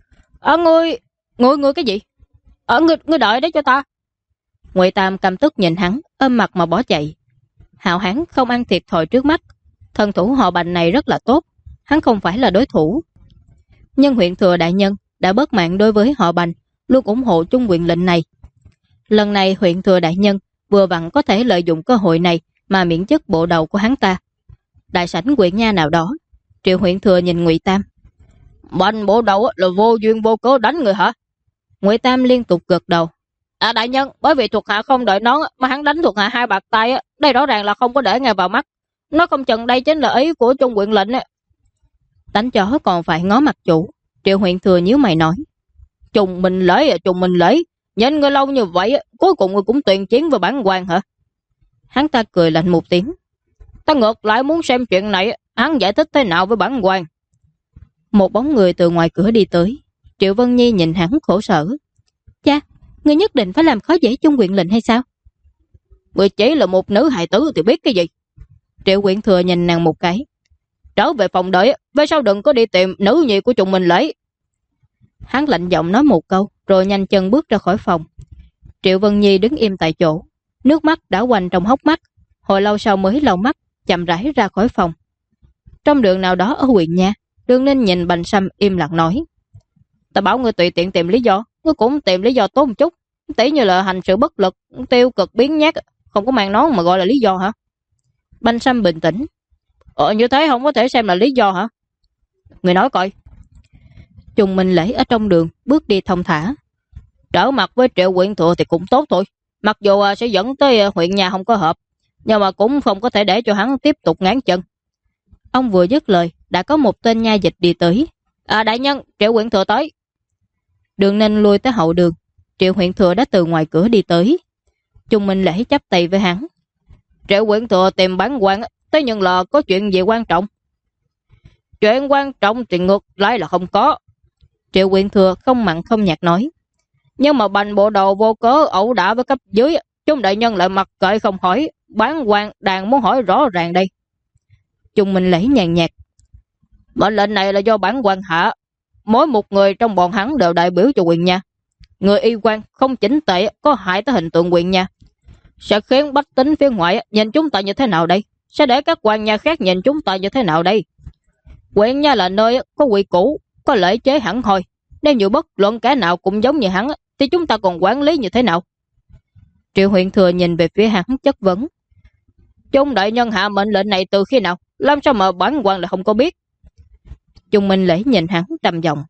Ngươi cái gì? Ngươi đợi đấy cho ta. Ngụy Tam căm tức nhìn hắn, ôm mặt mà bỏ chạy. Hạo hắn không ăn thiệt thòi trước mắt. Thần thủ họ Bành này rất là tốt, hắn không phải là đối thủ. Nhưng huyện thừa đại nhân đã bớt mạng đối với họ Bành, luôn ủng hộ trung huyện lệnh này. Lần này huyện thừa đại nhân vừa vặn có thể lợi dụng cơ hội này mà miễn chức bộ đầu của hắn ta. Đại sảnh huyện nha nào đó, Triệu huyện thừa nhìn Ngụy Tam. Bành bộ đầu là vô duyên vô cớ đánh người hả? Ngụy Tam liên tục gật đầu. Đại nhân, bởi vì thuộc hạ không đợi nón mà hắn đánh thuộc hạ hai bạt tay, đây rõ ràng là không có để nghe vào mắt. Nó không chừng đây chính là ý của trung huyện lệnh. Đánh chó còn phải ngó mặt chủ. Triệu huyện thừa nhíu mày nói: Trùng mình lễ, nhìn ngươi lâu như vậy, cuối cùng ngươi cũng tuyên chiến với bản quan hả? Hắn ta cười lạnh một tiếng. Ta ngược lại muốn xem chuyện này hắn giải thích thế nào với bản quan. Một bóng người từ ngoài cửa đi tới. Triệu Vân Nhi nhìn hắn khổ sở. Cha, ngươi nhất định phải làm khó dễ trung huyện lệnh hay sao? Ngươi chỉ là một nữ hài tử thì biết cái gì? Triệu huyện thừa nhìn nàng một cái. Trở về phòng đợi, về sau đừng có đi tìm nữ nhi của chúng mình lấy. Hắn lạnh giọng nói một câu, rồi nhanh chân bước ra khỏi phòng. Triệu Vân Nhi đứng im tại chỗ, nước mắt đã quanh trong hốc mắt. Hồi lâu sau mới lau mắt, chậm rãi ra khỏi phòng. Trong đường nào đó ở huyện nha, Đường Ninh nhìn Bành Sâm im lặng nói: Ta bảo ngươi tùy tiện tìm lý do, ngươi cũng tìm lý do tốt một chút. Tỷ như là hành sự bất lực, tiêu cực biến nhát, không có mang nón mà gọi là lý do hả? Bành Sâm bình tĩnh: Như thế không có thể xem là lý do hả? Người nói coi. Trùng Minh Lễ ở trong đường bước đi thông thả. Trở mặt với Triệu huyện thừa thì cũng tốt thôi, mặc dù sẽ dẫn tới huyện nhà không có hợp, nhưng mà cũng không có thể để cho hắn tiếp tục ngáng chân. Ông vừa dứt lời, đã có một tên nha dịch đi tới. Đại nhân, Triệu huyện thừa tới. Đường Ninh lui tới hậu đường. Triệu huyện thừa đã từ ngoài cửa đi tới. Trùng Minh Lễ chắp tay với hắn. Triệu huyện thừa tìm bản quan, thế nhưng là có chuyện gì quan trọng? Chuyện quan trọng thì ngược lại là không có. Triệu huyện thừa không mặn không nhạt nói. Nhưng mà Bành bộ đầu vô cớ ẩu đả với cấp dưới, chúng đại nhân lại mặc kệ không hỏi. Bản quan đang muốn hỏi rõ ràng đây. Chung Minh Lễ nhàn nhạt. Mệnh lệnh này là do bản quan hạ. Mỗi một người trong bọn hắn đều đại biểu cho Quyền Nha. Người y quan không chỉnh tệ có hại tới hình tượng Quyền Nha, sẽ khiến bách tính phía ngoại nhìn chúng ta như thế nào đây? Sẽ để các quan nhà khác nhìn chúng ta như thế nào đây? Quyền Nha là nơi có quy củ, có lễ chế hẳn hoi. Nếu như bất luận kẻ nào cũng giống như hắn thì chúng ta còn quản lý như thế nào? Triệu Huyện Thừa nhìn về phía hắn chất vấn. Chung đại nhân hạ mệnh lệnh này từ khi nào? Làm sao mà bản quan lại không có biết? Chung Minh Lễ nhìn hắn trầm giọng.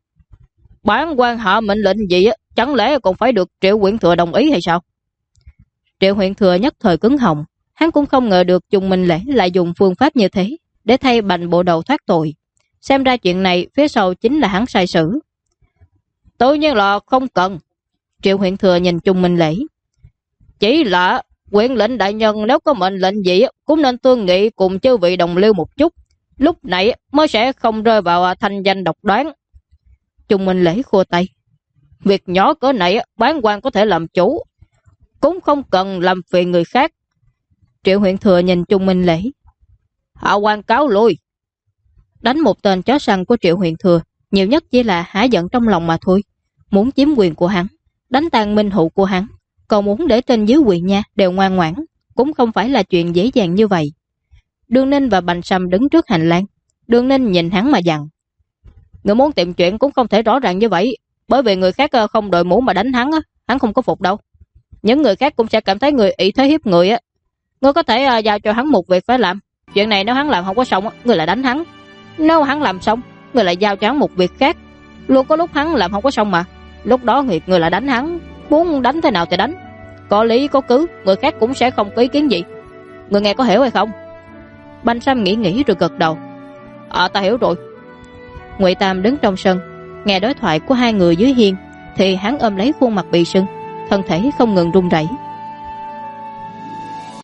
Bản quan hạ mệnh lệnh gì chẳng lẽ còn phải được Triệu Huyện Thừa đồng ý hay sao? Triệu Huyện Thừa nhất thời cứng họng. Hắn cũng không ngờ được Chung Minh Lễ lại dùng phương pháp như thế để thay Bành bộ đầu thoát tội. Xem ra chuyện này phía sau chính là hắn sai sử. Tự nhiên là không cần. Triệu Huyện Thừa nhìn Chung Minh Lễ. Chỉ là huyện lệnh đại nhân nếu có mệnh lệnh gì cũng nên tương nghị cùng chư vị đồng liêu một chút. Lúc này mới sẽ không rơi vào thanh danh độc đoán. Chung Minh Lễ khua tay. Việc nhỏ cỡ này bản quan có thể làm chủ, cũng không cần làm phiền người khác. Triệu Huyện Thừa nhìn Chung Minh Lễ. Hạ quan cáo lui. Đánh một tên chó săn của Triệu Huyện Thừa nhiều nhất chỉ là hả giận trong lòng mà thôi. Muốn chiếm quyền của hắn, đánh tan minh hữu của hắn, còn muốn để trên dưới Quyền Nha đều ngoan ngoãn, cũng không phải là chuyện dễ dàng như vậy. Đường Ninh và Bành Sâm đứng trước hành lang. Đường Ninh nhìn hắn mà dặn. Người muốn tìm chuyện cũng không thể rõ ràng như vậy, bởi vì người khác không đội mũ mà đánh hắn, hắn không có phục đâu. Những người khác cũng sẽ cảm thấy người ỷ thế hiếp người. Ngươi có thể giao cho hắn một việc phải làm. Chuyện này nếu hắn làm không có xong, ngươi lại đánh hắn. Nếu hắn làm xong, ngươi lại giao cho hắn một việc khác. Luôn có lúc hắn làm không có xong mà. Lúc đó người lại đánh hắn. Muốn đánh thế nào thì đánh. Có lý có cứ, người khác cũng sẽ không có ý kiến gì. Ngươi nghe có hiểu hay không? Bành Sâm nghĩ rồi gật đầu. Ta hiểu rồi. Ngụy Tam đứng trong sân, nghe đối thoại của hai người dưới hiên, thì hắn ôm lấy khuôn mặt bị sưng, thân thể không ngừng run rẩy.